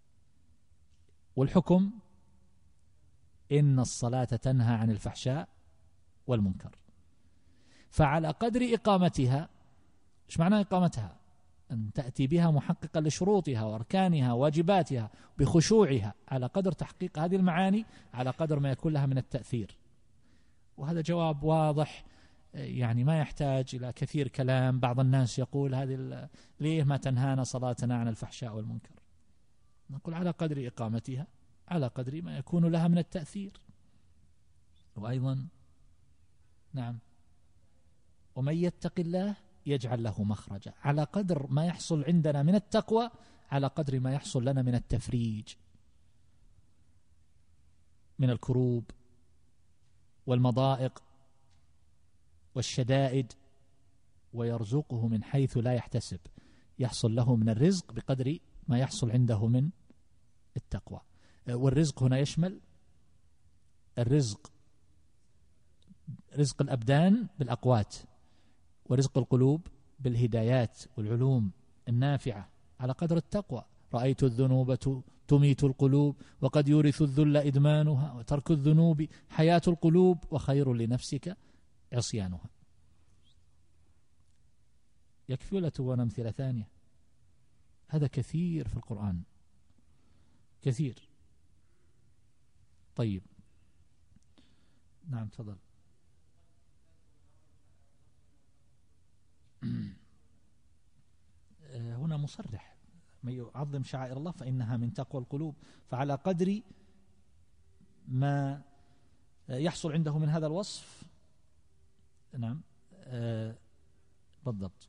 والحكم إن الصلاة تنهى عن الفحشاء والمنكر. فعلى قدر إقامتها، إيش معنى إقامتها؟ أن تأتي بها محققا لشروطها وأركانها وواجباتها بخشوعها، على قدر تحقيق هذه المعاني على قدر ما يكون لها من التأثير. وهذا جواب واضح، يعني ما يحتاج إلى كثير كلام. بعض الناس يقول ليه ما تنهانا صلاتنا عن الفحشاء والمنكر؟ نقول على قدر إقامتها على قدر ما يكون لها من التأثير. وأيضا نعم، ومن يتق الله يجعل له مخرجا، على قدر ما يحصل عندنا من التقوى على قدر ما يحصل لنا من التفريج من الكروب والمضائق والشدائد، ويرزقه من حيث لا يحتسب، يحصل له من الرزق بقدر ما يحصل عنده من التقوى. والرزق هنا يشمل رزق الأبدان بالأقوات، ورزق القلوب بالهدايات والعلوم النافعة على قدر التقوى. رأيت الذنوب تميت القلوب وقد يورث الذل إدمانها، وترك الذنوب حياة القلوب وخير لنفسك عصيانها. يكفي ولا تبون أمثلة ثانية؟ هذا كثير في القرآن، كثير. طيب نعم تفضل. هنا مصرح: من يعظم شعائر الله فإنها من تقوى القلوب. فعلى قدر ما يحصل عنده من هذا الوصف. نعم بالضبط،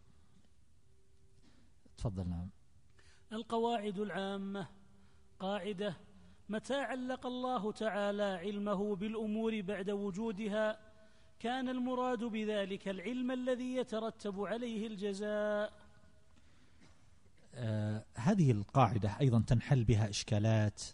تفضل. نعم. القواعد العامة. قاعدة: متى علق الله تعالى علمه بالأمور بعد وجودها كان المراد بذلك العلم الذي يترتب عليه الجزاء. هذه القاعدة أيضا تنحل بها إشكالات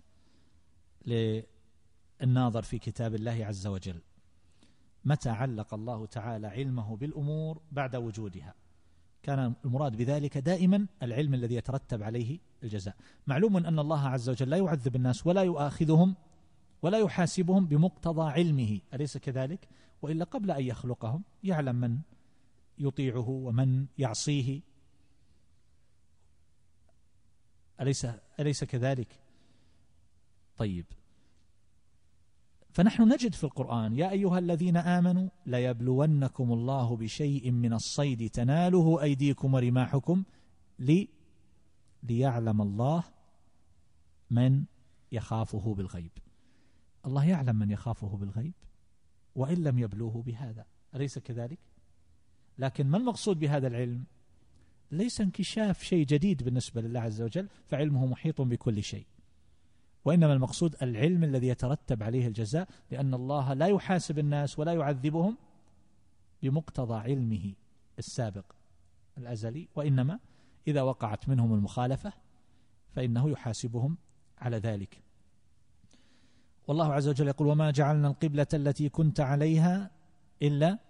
للناظر في كتاب الله عز وجل. متى علق الله تعالى علمه بالأمور بعد وجودها كان المراد بذلك دائما العلم الذي يترتب عليه الجزاء. معلوم أن الله عز وجل لا يعذب الناس ولا يؤاخذهم ولا يحاسبهم بمقتضى علمه، أليس كذلك؟ وإلا قبل أن يخلقهم يعلم من يطيعه ومن يعصيه، أليس كذلك؟ طيب، فنحن نجد في القرآن: يا أيها الذين آمنوا ليبلونكم الله بشيء من الصيد تناله أيديكم ورماحكم ليعلم الله من يخافه بالغيب. الله يعلم من يخافه بالغيب وإن لم يبلوه بهذا، أليس كذلك؟ لكن ما المقصود بهذا العلم؟ ليس انكشاف شيء جديد بالنسبة لله عز وجل، فعلمه محيط بكل شيء، وإنما المقصود العلم الذي يترتب عليه الجزاء، لأن الله لا يحاسب الناس ولا يعذبهم بمقتضى علمه السابق الأزلي، وإنما إذا وقعت منهم المخالفة فإنه يحاسبهم على ذلك. والله عز وجل يقول: وما جعلنا القبلة التي كنت عليها إلا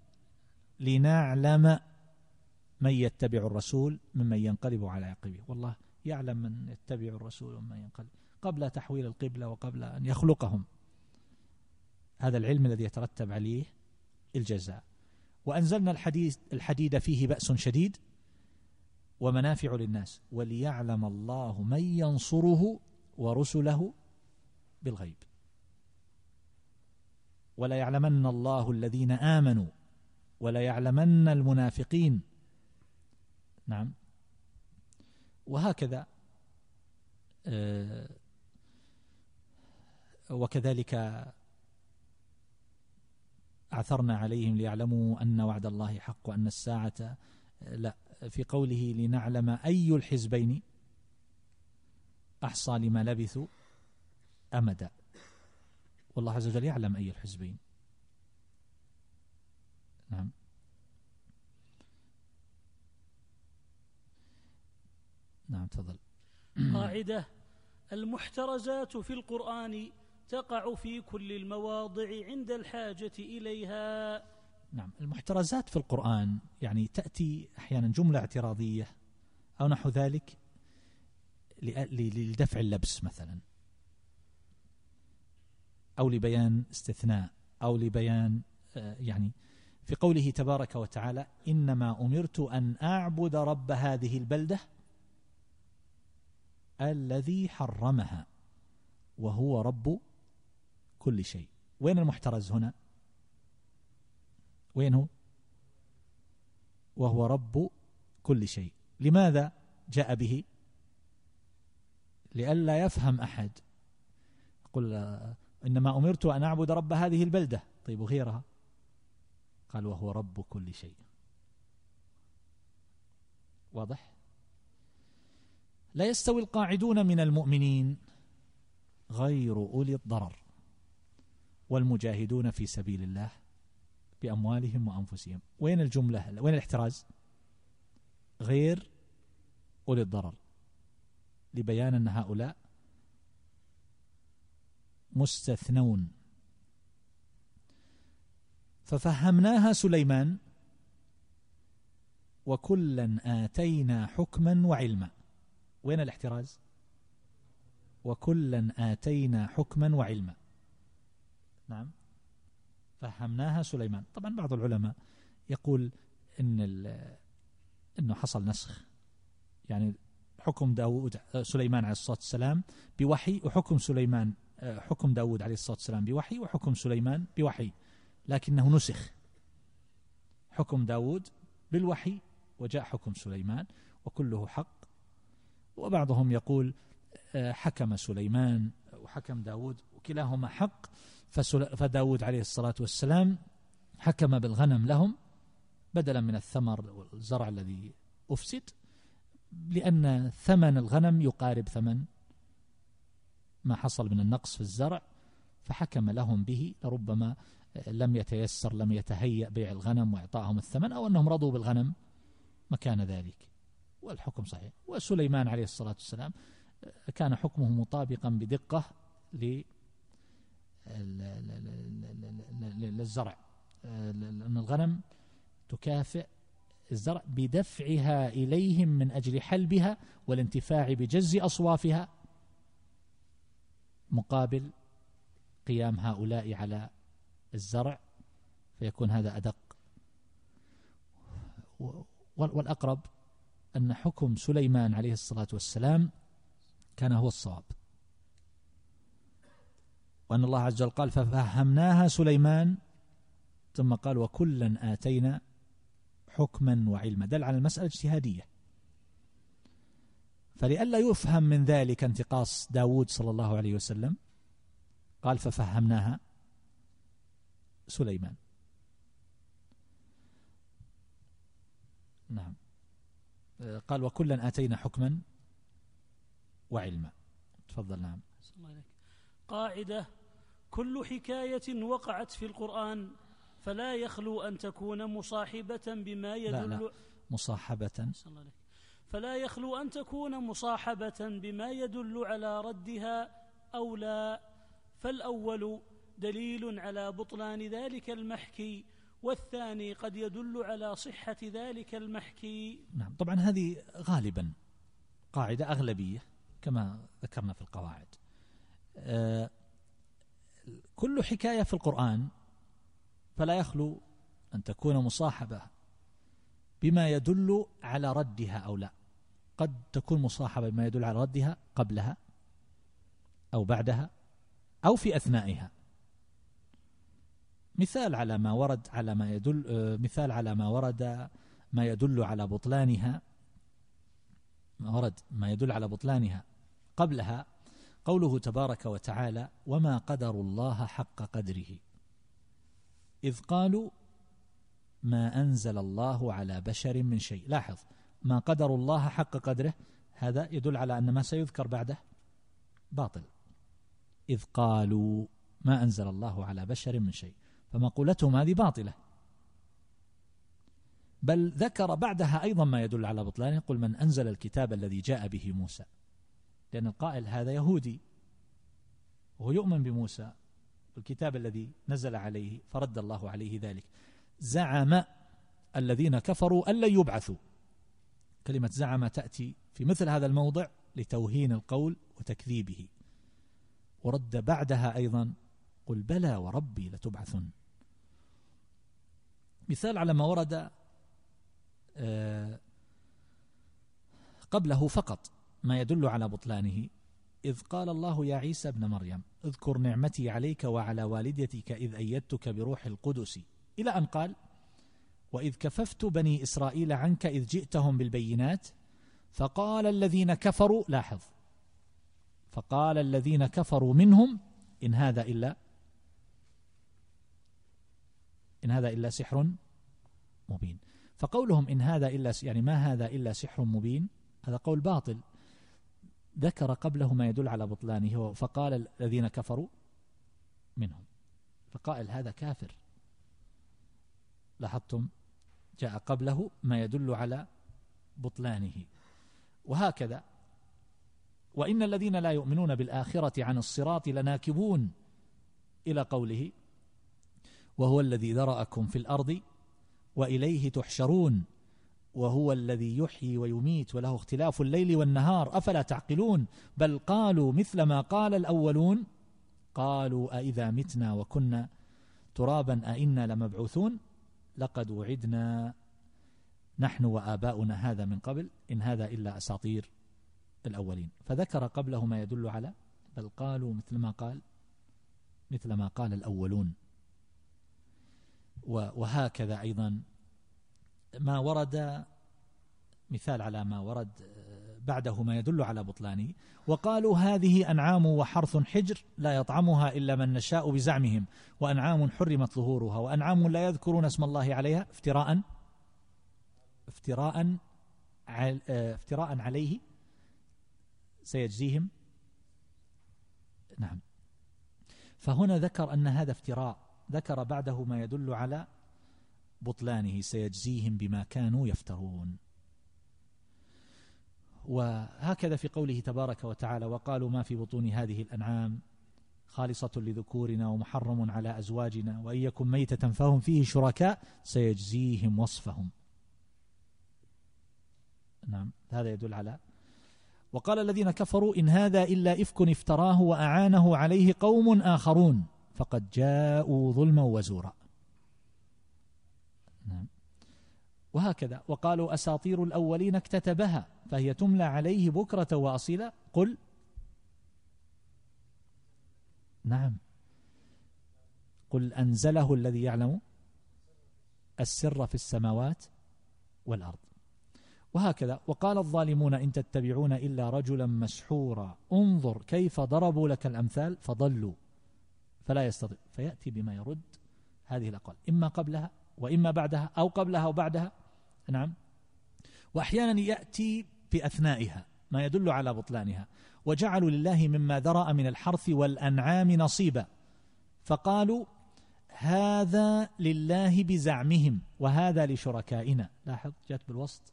لنعلم من يتبع الرسول ممن ينقلب على عقبه. والله يعلم من يتبع الرسول ومن ينقلب قبل تحويل القبلة وقبل أن يخلقهم. هذا العلم الذي يترتب عليه الجزاء. وأنزلنا الحديد فيه بأس شديد ومنافع للناس وليعلم الله من ينصره ورسله بالغيب ولا يعلمن الله الذين آمنوا ولا يعلمن المنافقين. نعم. وهكذا وكذلك أعثرنا عليهم ليعلموا أن وعد الله حق وأن الساعة لا، في قوله لنعلم أي الحزبين أحصى لما لبثوا أمدا، والله عز وجل يعلم أي الحزبين. نعم. نعم تفضل. قاعدة: المحترزات في القرآن تقع في كل المواضع عند الحاجة إليها. نعم. المحترزات في القرآن يعني تأتي أحيانا جملة اعتراضية أو نحو ذلك لدفع اللبس مثلا، أو لبيان استثناء، أو لبيان يعني في قوله تبارك وتعالى إنما أمرت أن أعبد رب هذه البلدة الذي حرمها وهو رب كل شيء. وين المحترز هنا؟ وين هو؟ وهو رب كل شيء. لماذا جاء به؟ لئلا يفهم أحد قل إنما أمرت أن أعبد رب هذه البلدة، طيب وغيرها؟ قال وهو رب كل شيء. واضح؟ لا يستوي القاعدون من المؤمنين غير أولي الضرر والمجاهدون في سبيل الله بأموالهم وأنفسهم. وين الجملة؟ وين الاحتراز؟ غير أولي الضرر، لبيان أن هؤلاء مستثنون. ففهمناها سليمان وكلا آتينا حكما وعلما. وين الاحتراز؟ وكلا آتينا حكما وعلما. نعم. فهمناها سليمان. طبعا بعض العلماء يقول إنه حصل نسخ، يعني حكم سليمان عليه الصلاة والسلام بوحي، وحكم حكم داود عليه الصلاة والسلام بوحي، وحكم سليمان بوحي، لكنه نسخ حكم داود بالوحي وجاء حكم سليمان وكله حق. وبعضهم يقول حكم سليمان وحكم داود وكلاهما حق، فداود عليه الصلاة والسلام حكم بالغنم لهم بدلا من الثمر والزرع الذي أفسد، لأن ثمن الغنم يقارب ثمن ما حصل من النقص في الزرع، فحكم لهم به. لربما لم يتهيأ بيع الغنم وإعطائهم الثمن، أو أنهم رضوا بالغنم مكان ذلك، والحكم صحيح. وسليمان عليه الصلاة والسلام كان حكمه مطابقا بدقة للزرع، لأن الغنم تكافئ الزرع بدفعها إليهم من أجل حلبها والانتفاع بجز أصوافها مقابل قيام هؤلاء على الزرع، فيكون هذا أدق. والأقرب أن حكم سليمان عليه الصلاة والسلام كان هو الصواب، وأن الله عز وجل قال ففهمناها سليمان، ثم قال وكلا آتينا حكما وعلما، دل على المسألة اجتهادية. فلئلا يفهم من ذلك انتقاص داود صلى الله عليه وسلم قال ففهمناها سليمان. نعم. قال وكلا آتينا حكما وعلما. تفضل. نعم. قاعدة: كل حكاية وقعت في القرآن فلا يخلو أن تكون مصاحبة بما يدل لا مصاحبة، فلا يخلو أن تكون مصاحبة بما يدل على ردها أو لا، فالأول دليل على بطلان ذلك المحكي، والثاني قد يدل على صحة ذلك المحكي. نعم. طبعا هذه غالبا قاعدة أغلبية كما ذكرنا في القواعد. كل حكاية في القرآن فلا يخلو أن تكون مصاحبة بما يدل على ردها أو لا. قد تكون مصاحبة بما يدل على ردها قبلها أو بعدها أو في أثنائها. مثال على ما ورد على ما يدل مثال على ما ورد ما يدل على بطلانها، ما ورد ما يدل على بطلانها قبلها قوله تبارك وتعالى: وما قدروا الله حق قدره إذ قالوا ما أنزل الله على بشر من شيء. لاحظ، ما قدروا الله حق قدره، هذا يدل على أن ما سيذكر بعده باطل. إذ قالوا ما أنزل الله على بشر من شيء، فمقولتهم هذه باطلة. بل ذكر بعدها أيضا ما يدل على بطلانه: قل من أنزل الكتاب الذي جاء به موسى، لأن القائل هذا يهودي وهو يؤمن بموسى الكتاب الذي نزل عليه فرد الله عليه ذلك. زعم الذين كفروا أن لن يبعثوا. كلمة زعم تأتي في مثل هذا الموضع لتوهين القول وتكذيبه، ورد بعدها أيضا: قل بلى وربي لتبعثن. مثال على ما ورد قبله فقط ما يدل على بطلانه: إذ قال الله يا عيسى ابن مريم اذكر نعمتي عليك وعلى والدتك إذ أيدتك بروح القدس، إلى أن قال: وإذ كففت بني إسرائيل عنك إذ جئتهم بالبينات فقال الذين كفروا، لاحظ، فقال الذين كفروا منهم إن هذا إلا سحر مبين. فقولهم إن هذا إلا يعني ما هذا إلا سحر مبين، هذا قول باطل. ذكر قبله ما يدل على بطلانه: فقال الذين كفروا منهم، فقائل هذا كافر. لاحظتم، جاء قبله ما يدل على بطلانه. وهكذا: وإن الذين لا يؤمنون بالآخرة عن الصراط لناكبون، إلى قوله: وهو الذي ذرأكم في الأرض وإليه تحشرون وهو الذي يحيي ويميت وله اختلاف الليل والنهار أفلا تعقلون بل قالوا مثل ما قال الأولون قالوا أئذا متنا وكنا ترابا أئنا لمبعوثون لقد وعدنا نحن وآباؤنا هذا من قبل إن هذا إلا أساطير الأولين. فذكر قبله ما يدل على بل قالوا مثل ما قال الأولون. وهكذا أيضا ما ورد مثال على ما ورد بعده ما يدل على بطلانه: وقالوا هذه أنعام وحرث حجر لا يطعمها إلا من نشاء بزعمهم وأنعام حرمت ظهورها وأنعام لا يذكرون اسم الله عليها افتراء عليه سيجزيهم. نعم. فهنا ذكر أن هذا افتراء، ذكر بعده ما يدل على بطلانه: سيجزيهم بما كانوا يفترون. وهكذا في قوله تبارك وتعالى: وقالوا ما في بطون هذه الأنعام خالصة لذكورنا ومحرم على أزواجنا وإن يكن ميتة فهم فيه شركاء سيجزيهم وصفهم. نعم، هذا يدل على. وقال الذين كفروا إن هذا إلا إفك افتراه وأعانه عليه قوم آخرون فقد جاءوا ظلما وزورا. نعم. وهكذا: وقالوا أساطير الأولين اكتتبها فهي تملى عليه بكرة وأصيلا قل نعم قل أنزله الذي يعلم السر في السماوات والأرض. وهكذا: وقال الظالمون إن تتبعون إلا رجلا مسحورا انظر كيف ضربوا لك الأمثال فضلوا فلا يستطيع. فيأتي بما يرد هذه الأقوال إما قبلها وإما بعدها أو قبلها وبعدها. نعم. وأحيانا يأتي في أثنائها ما يدل على بطلانها: وجعلوا لله مما ذرأ من الحرث والأنعام نصيبا فقالوا هذا لله بزعمهم وهذا لشركائنا. لاحظ، جاءت بالوسط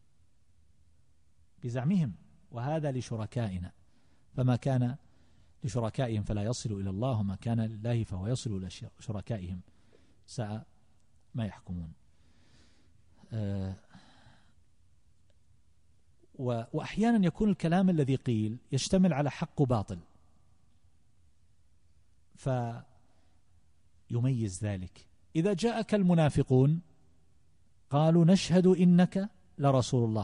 بزعمهم وهذا لشركائنا، فما كان لشركائهم فلا يصل إلى الله وما كان لله فهو يصل إلى شركائهم ساء ما يحكمون. وأحيانا يكون الكلام الذي قيل يشتمل على حق وباطل، فيميز ذلك. إذا جاءك المنافقون قالوا نشهد إنك لرسول الله،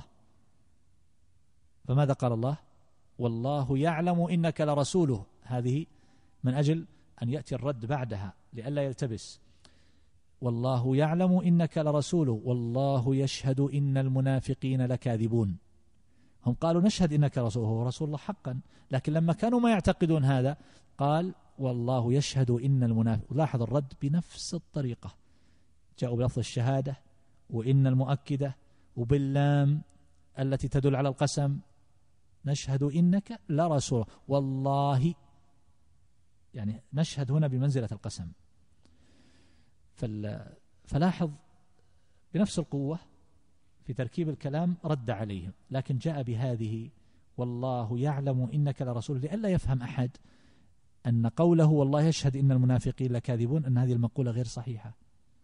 فماذا قال الله؟ والله يعلم إنك لرسوله، هذه من أجل أن يأتي الرد بعدها لئلا يلتبس. والله يعلم إنك لرسوله والله يشهد إن المنافقين لكاذبون. هم قالوا نشهد إنك رسوله، هو رسول الله حقا، لكن لما كانوا ما يعتقدون هذا قال والله يشهد إن المنافق. لاحظ الرد بنفس الطريقة، جاءوا بلفظ الشهادة وإن المؤكدة وباللام التي تدل على القسم، نشهد إنك لرسوله والله، يعني نشهد هنا بمنزلة القسم. فلاحظ بنفس القوة في تركيب الكلام رد عليهم، لكن جاء بهذه والله يعلم إنك لرسول، لئلا يفهم أحد أن قوله والله يشهد إن المنافقين لكاذبون أن هذه المقولة غير صحيحة.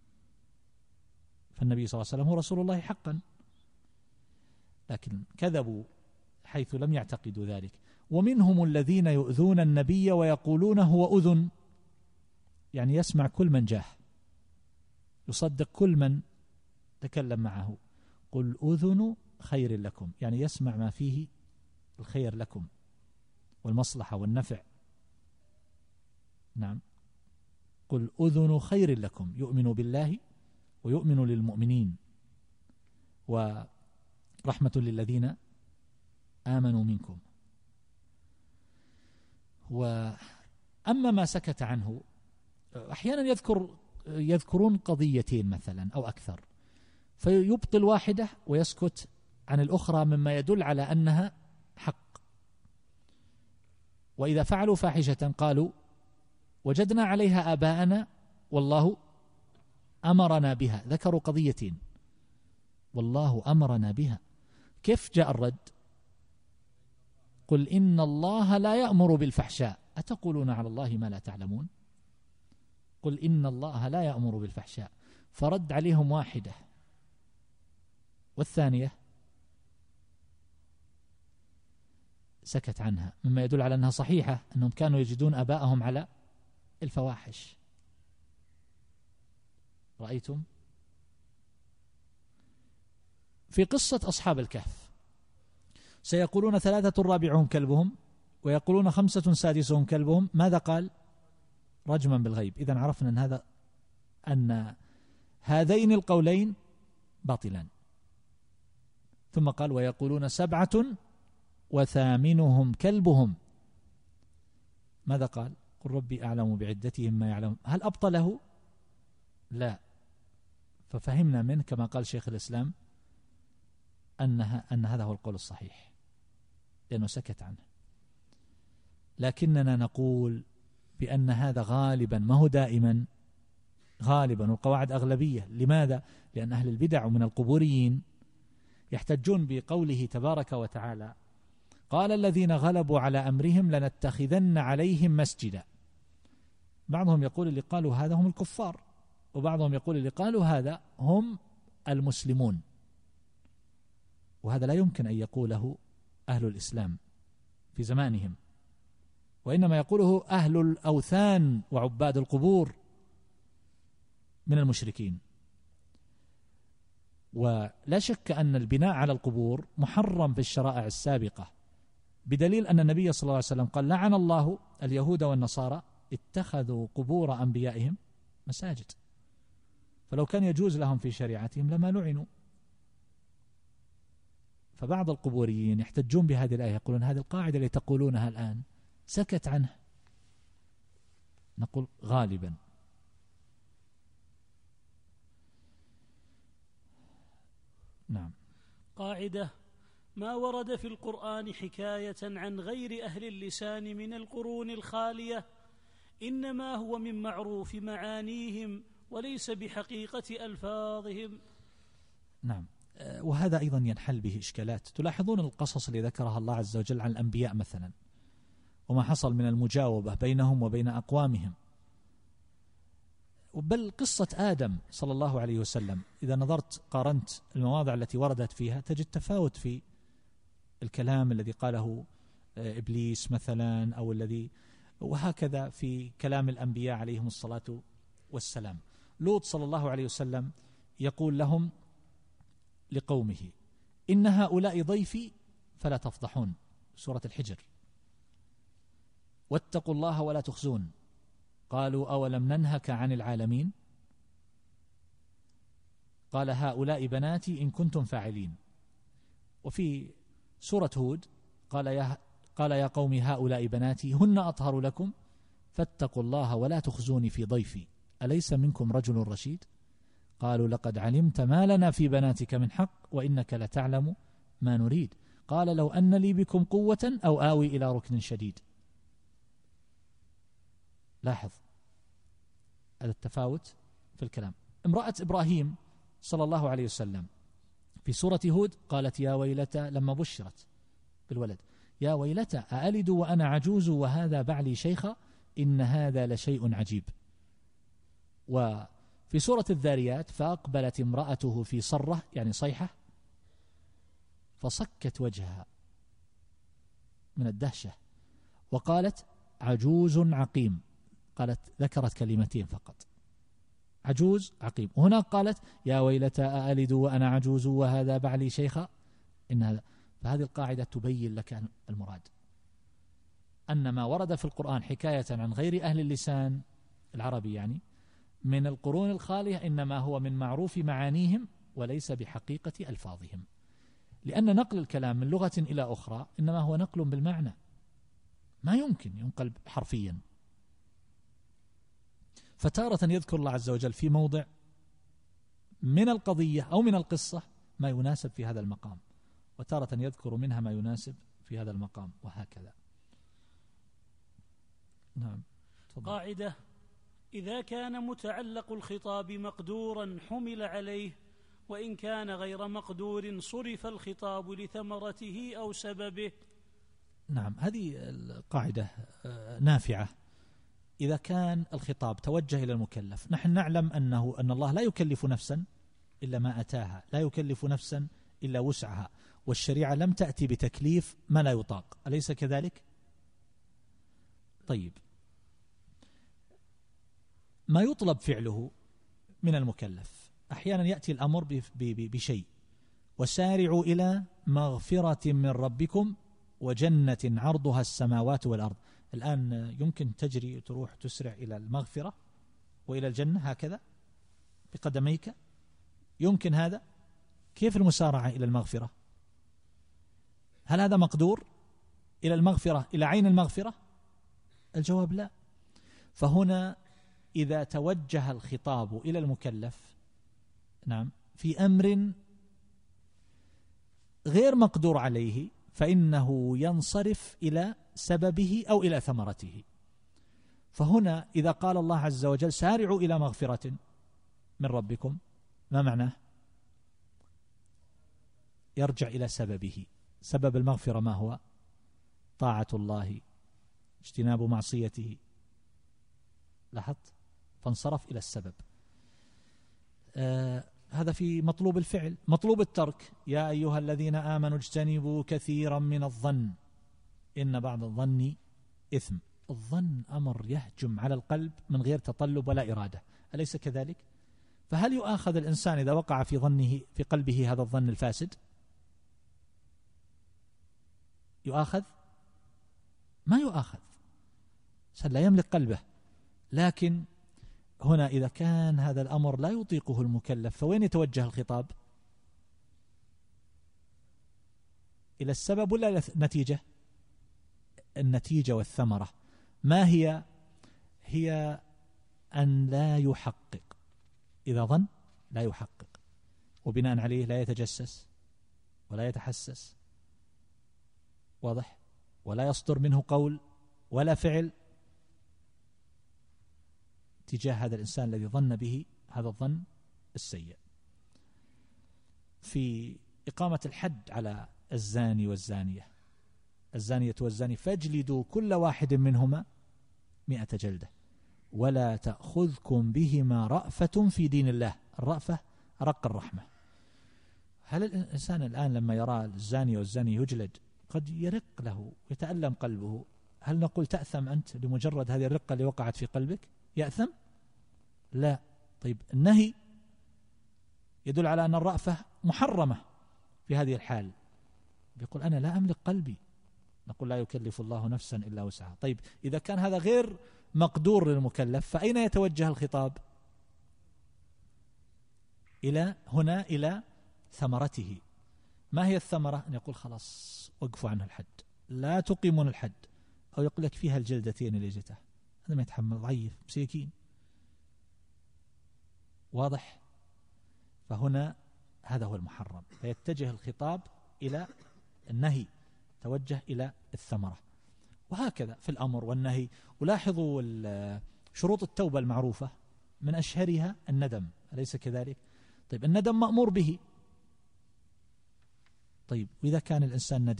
فالنبي صلى الله عليه وسلم هو رسول الله حقا، لكن كذبوا حيث لم يعتقدوا ذلك. ومنهم الذين يؤذون النبي ويقولون هو أذن، يعني يسمع كل من جاه، يصدق كل من تكلم معه. قل أذن خير لكم، يعني يسمع ما فيه الخير لكم والمصلحة والنفع. نعم، قل أذن خير لكم، يؤمن بالله ويؤمن للمؤمنين ورحمة للذين آمنوا منكم. وأما ما سكت عنه، أحيانا يذكرون قضيتين مثلا أو أكثر، فيبطل واحدة ويسكت عن الأخرى مما يدل على أنها حق. وإذا فعلوا فاحشة قالوا وجدنا عليها آباءنا والله أمرنا بها، ذكروا قضيتين والله أمرنا بها. كيف جاء الرد؟ قل إن الله لا يأمر بالفحشاء أتقولون على الله ما لا تعلمون. قل إن الله لا يأمر بالفحشاء، فرد عليهم واحدة، والثانية سكت عنها، مما يدل على أنها صحيحة، أنهم كانوا يجدون آباءهم على الفواحش. رأيتم في قصة أصحاب الكهف سيقولون 3 رابعهم كلبهم ويقولون 5 سادسهم كلبهم، ماذا قال؟ رجما بالغيب. إذن عرفنا أن هذين القولين باطلان. ثم قال ويقولون 7 وثامنهم كلبهم، ماذا قال؟ قل ربي أعلم بعدتهم ما يعلم. هل أبطله؟ لا. ففهمنا منه كما قال شيخ الإسلام أن هذا هو القول الصحيح لأنه سكت عنه. لكننا نقول بأن هذا غالبا، ما هو دائما، غالبا، والقواعد أغلبية. لماذا؟ لأن أهل البدع من القبوريين يحتجون بقوله تبارك وتعالى قال الذين غلبوا على أمرهم لنتخذن عليهم مسجدا. بعضهم يقول اللي قالوا هذا هم الكفار، وبعضهم يقول اللي قالوا هذا هم المسلمون، وهذا لا يمكن أن يقوله أهل الإسلام في زمانهم، وإنما يقوله أهل الأوثان وعباد القبور من المشركين. ولا شك أن البناء على القبور محرم في الشرائع السابقة، بدليل أن النبي صلى الله عليه وسلم قال لعن الله اليهود والنصارى اتخذوا قبور أنبيائهم مساجد، فلو كان يجوز لهم في شريعتهم لما لعنوا. فبعض القبوريين يحتجون بهذه الآية، يقولون هذه القاعدة اللي تقولونها الآن سكت عنها. نقول غالبا. نعم. قاعدة: ما ورد في القرآن حكاية عن غير أهل اللسان من القرون الخالية إنما هو من معروف معانيهم وليس بحقيقة ألفاظهم. نعم. وهذا أيضا ينحل به إشكالات. تلاحظون القصص اللي ذكرها الله عز وجل عن الأنبياء مثلا، وما حصل من المجاوبة بينهم وبين أقوامهم، بل قصة آدم صلى الله عليه وسلم إذا نظرت قارنت المواضع التي وردت فيها تجد تفاوت في الكلام الذي قاله إبليس مثلا، أو الذي وهكذا في كلام الأنبياء عليهم الصلاة والسلام. لوط صلى الله عليه وسلم يقول لهم لقومه: إن هؤلاء ضيفي فلا تفضحون، سورة الحجر. واتقوا الله ولا تخزون. قالوا: أولم ننهك عن العالمين؟ قال: هؤلاء بناتي إن كنتم فاعلين. وفي سورة هود قال يا قوم هؤلاء بناتي هن أطهر لكم فاتقوا الله ولا تخزوني في ضيفي أليس منكم رجل رشيد؟ قالوا: لقد علمت ما لنا في بناتك من حق وإنك لتعلم ما نريد. قال: لو أن لي بكم قوة أو آوي إلى ركن شديد. لاحظ هذا التفاوت في الكلام. امرأة إبراهيم صلى الله عليه وسلم في سورة هود قالت: يا ويلتى، لما بشرت بالولد: يا ويلتى أألد وأنا عجوز وهذا بعلي شيخا إن هذا لشيء عجيب. وفي سورة الذاريات: فأقبلت امرأته في صرة، يعني صيحة، فصكت وجهها من الدهشة وقالت: عجوز عقيم. ذكرت كلمتين فقط: عجوز عقيم. وهنا قالت: يا ويلتى أألد وأنا عجوز وهذا بعلي شيخا إن هذا. فهذه القاعدة تبين لك المراد، أن ما ورد في القرآن حكاية عن غير أهل اللسان العربي يعني من القرون الخالية إنما هو من معروف معانيهم وليس بحقيقة ألفاظهم، لأن نقل الكلام من لغة إلى أخرى إنما هو نقل بالمعنى، ما يمكن ينقل حرفيا. فتارة يذكر الله عز وجل في موضع من القضية أو من القصة ما يناسب في هذا المقام، وتارة يذكر منها ما يناسب في هذا المقام، وهكذا. نعم. قاعدة: إذا كان متعلق الخطاب مقدورا حمل عليه، وإن كان غير مقدور صرف الخطاب لثمرته أو سببه. نعم، هذه القاعدة نافعة. إذا كان الخطاب توجه إلى المكلف، نحن نعلم أن الله لا يكلف نفسا إلا ما أتاها، لا يكلف نفسا إلا وسعها، والشريعة لم تأتي بتكليف ما لا يطاق، أليس كذلك؟ طيب، ما يطلب فعله من المكلف أحيانا يأتي الأمر بشيء: وسارعوا إلى مغفرة من ربكم وجنة عرضها السماوات والأرض. الآن يمكن تجري وتروح تسرع إلى المغفرة وإلى الجنة هكذا بقدميك؟ يمكن هذا؟ كيف المسارعة إلى المغفرة؟ هل هذا مقدور إلى المغفرة، إلى عين المغفرة؟ الجواب لا. فهنا إذا توجه الخطاب إلى المكلف، نعم، في أمر غير مقدور عليه، فإنه ينصرف إلى سببه أو إلى ثمرته. فهنا إذا قال الله عز وجل: سارعوا إلى مغفرة من ربكم، ما معناه؟ يرجع إلى سببه. سبب المغفرة ما هو؟ طاعة الله، اجتناب معصيته. لاحظت؟ فانصرف إلى السبب. هذا في مطلوب الفعل. مطلوب الترك: يا أيها الذين آمنوا اجتنبوا كثيرا من الظن إن بعض الظن إثم. الظن أمر يهجم على القلب من غير تطلب ولا إرادة، أليس كذلك؟ فهل يؤاخذ الإنسان إذا وقع في ظنه في قلبه هذا الظن الفاسد؟ يؤاخذ؟ ما يؤاخذ، لا يملك قلبه. لكن هنا إذا كان هذا الأمر لا يطيقه المكلف، فوين يتوجه الخطاب؟ إلى السبب ولا إلى النتيجة؟ النتيجة والثمرة ما هي؟ هي أن لا يحقق. إذا ظن لا يحقق، وبناء عليه لا يتجسس ولا يتحسس، واضح؟ ولا يصدر منه قول ولا فعل تجاه هذا الإنسان الذي ظن به هذا الظن السيء. في إقامة الحد على الزاني والزانية: الزانية والزاني فاجلدوا كل واحد منهما 100 جلدة ولا تأخذكم بهما رأفة في دين الله. الرأفة رق الرحمة. هل الإنسان الآن لما يرى الزاني والزاني يجلد قد يرق له، يتألم قلبه، هل نقول تأثم أنت لمجرد هذه الرقة اللي وقعت في قلبك؟ يأثم؟ لا. طيب النهي يدل على أن الرأفة محرمة في هذه الحال، بيقول أنا لا أملك قلبي، نقول لا يكلف الله نفسا إلا وسعها. طيب إذا كان هذا غير مقدور للمكلف فأين يتوجه الخطاب؟ هنا إلى ثمرته. ما هي الثمرة؟ أن يقول خلاص وقفوا عنه الحد، لا تقيمون الحد، أو يقول لك فيها الجلدتين اللي جته، هذا ما يتحمل، ضعيف مسكين. واضح؟ فهنا هذا هو المحرم، فيتجه الخطاب إلى النهي، توجه إلى الثمرة. وهكذا في الأمر والنهي. ولاحظوا شروط التوبة المعروفة من أشهرها الندم، أليس كذلك؟ طيب الندم مأمور به. طيب وإذا كان الإنسان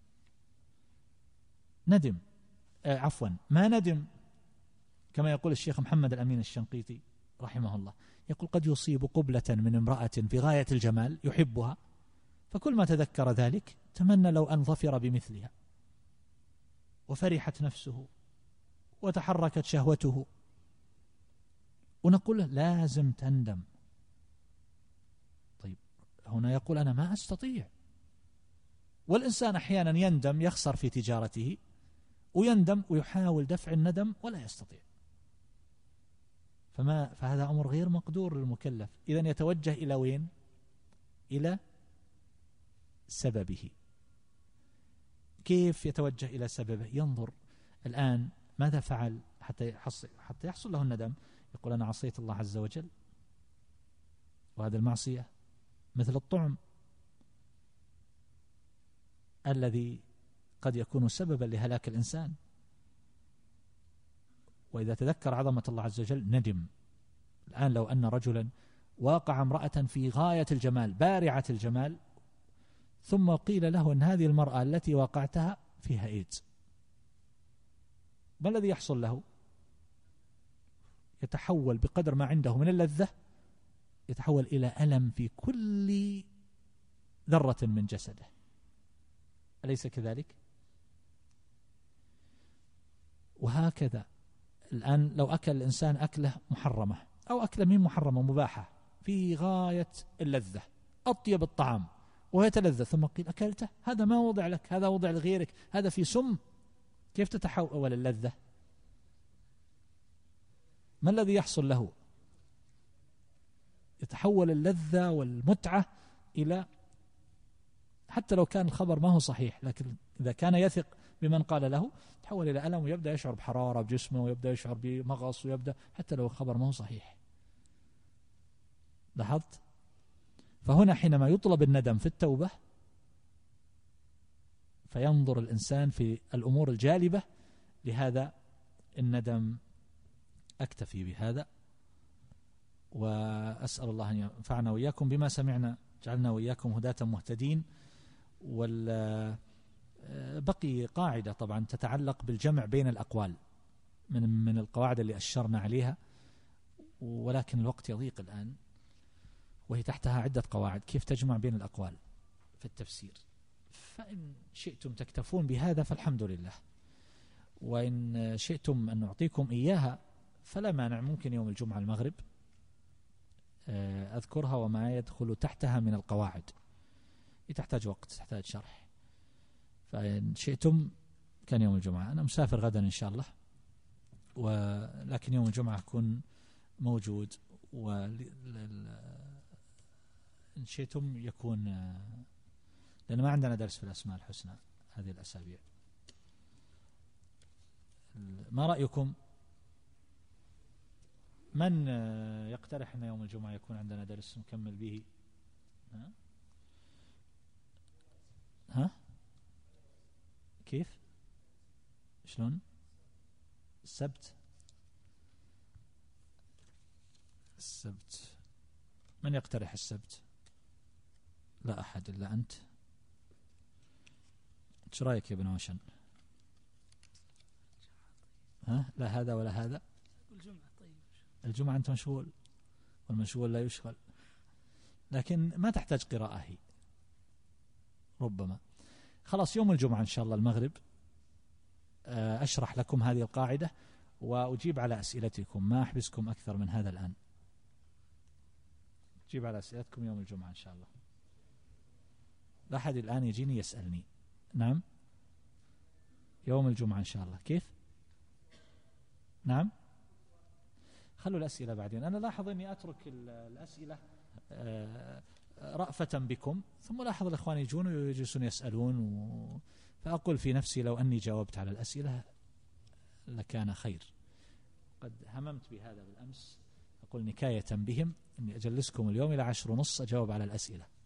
ما ندم، كما يقول الشيخ محمد الأمين الشنقيطي رحمه الله، يقول قد يصيب قبلة من امرأة في غاية الجمال يحبها، فكل ما تذكر ذلك تمنى لو أن ظفر بمثلها، وفرحت نفسه وتحركت شهوته، ونقول له لازم تندم. طيب هنا يقول أنا ما أستطيع. والإنسان أحيانا يندم، يخسر في تجارته ويندم ويحاول دفع الندم ولا يستطيع، فهذا أمر غير مقدور للمكلف. إذن يتوجه إلى وين؟ إلى سببه. كيف يتوجه إلى سببه؟ ينظر الآن ماذا فعل حتى يحصل له الندم. يقول أنا عصيت الله عز وجل، وهذه المعصية مثل الطعم الذي قد يكون سببا لهلاك الإنسان، وإذا تذكر عظمة الله عز وجل ندم. الآن لو أن رجلا واقع امرأة في غاية الجمال، بارعة الجمال، ثم قيل له أن هذه المرأة التي واقعتها فيها إيدز، ما الذي يحصل له؟ يتحول بقدر ما عنده من اللذة، يتحول إلى ألم في كل ذرة من جسده، أليس كذلك؟ وهكذا الآن لو أكل الإنسان أكلة محرمة أو أكلة من محرمة مباحة في غاية اللذة، أطيب الطعام ويتلذذ، ثم قيل أكلته، هذا ما وضع لك، هذا وضع لغيرك، هذا في سم، كيف تتحول اللذة؟ ما الذي يحصل له؟ يتحول اللذة والمتعة إلى، حتى لو كان الخبر ما هو صحيح، لكن إذا كان يثق بمن قال له، تحول إلى ألم ويبدأ يشعر بحرارة بجسمه ويبدأ يشعر بمغص، ويبدأ حتى لو الخبر ما هو صحيح. لاحظت؟ فهنا حينما يطلب الندم في التوبة فينظر الإنسان في الأمور الجالبة لهذا الندم. أكتفي بهذا، وأسأل الله أن ينفعنا وإياكم بما سمعنا، جعلنا وإياكم هداة مهتدين. بقي قاعدة طبعا تتعلق بالجمع بين الأقوال من القواعد اللي أشرنا عليها، ولكن الوقت يضيق الآن، وهي تحتها عدة قواعد كيف تجمع بين الأقوال في التفسير. فإن شئتم تكتفون بهذا فالحمد لله، وإن شئتم أن نعطيكم إياها فلا مانع، ممكن يوم الجمعة المغرب أذكرها وما يدخل تحتها من القواعد، تحتاج وقت، تحتاج شرح. فإن شئتم كان يوم الجمعة. أنا مسافر غدا إن شاء الله، ولكن يوم الجمعة أكون موجود، إن شئتم يكون، لأن ما عندنا درس في الأسماء الحسنى هذه الأسابيع. ما رأيكم؟ من يقترح أن يوم الجمعة يكون عندنا درس نكمل به؟ ها؟ كيف؟ شلون؟ السبت من يقترح السبت؟ لا أحد إلا أنت. ايش رايك يا ابن وشن؟ لا هذا ولا هذا. الجمعة طيب، الجمعة أنت مشغول، والمشغول لا يشغل، لكن ما تحتاج قراءة هي ربما. خلاص يوم الجمعة إن شاء الله المغرب أشرح لكم هذه القاعدة وأجيب على أسئلتكم، ما أحبسكم أكثر من هذا الآن. أجيب على أسئلتكم يوم الجمعة إن شاء الله. لا أحد الآن يجيني يسألني. نعم يوم الجمعة إن شاء الله. كيف؟ نعم خلوا الأسئلة بعدين. أنا لاحظ أني أترك الأسئلة رأفة بكم، ثم لاحظ الإخوان يجون ويجلسون يسألون، فأقول في نفسي لو أني جاوبت على الأسئلة لكان خير. قد هممت بهذا بالأمس، أقول نكاية بهم أني أجلسكم اليوم إلى 10:30 أجاوب على الأسئلة.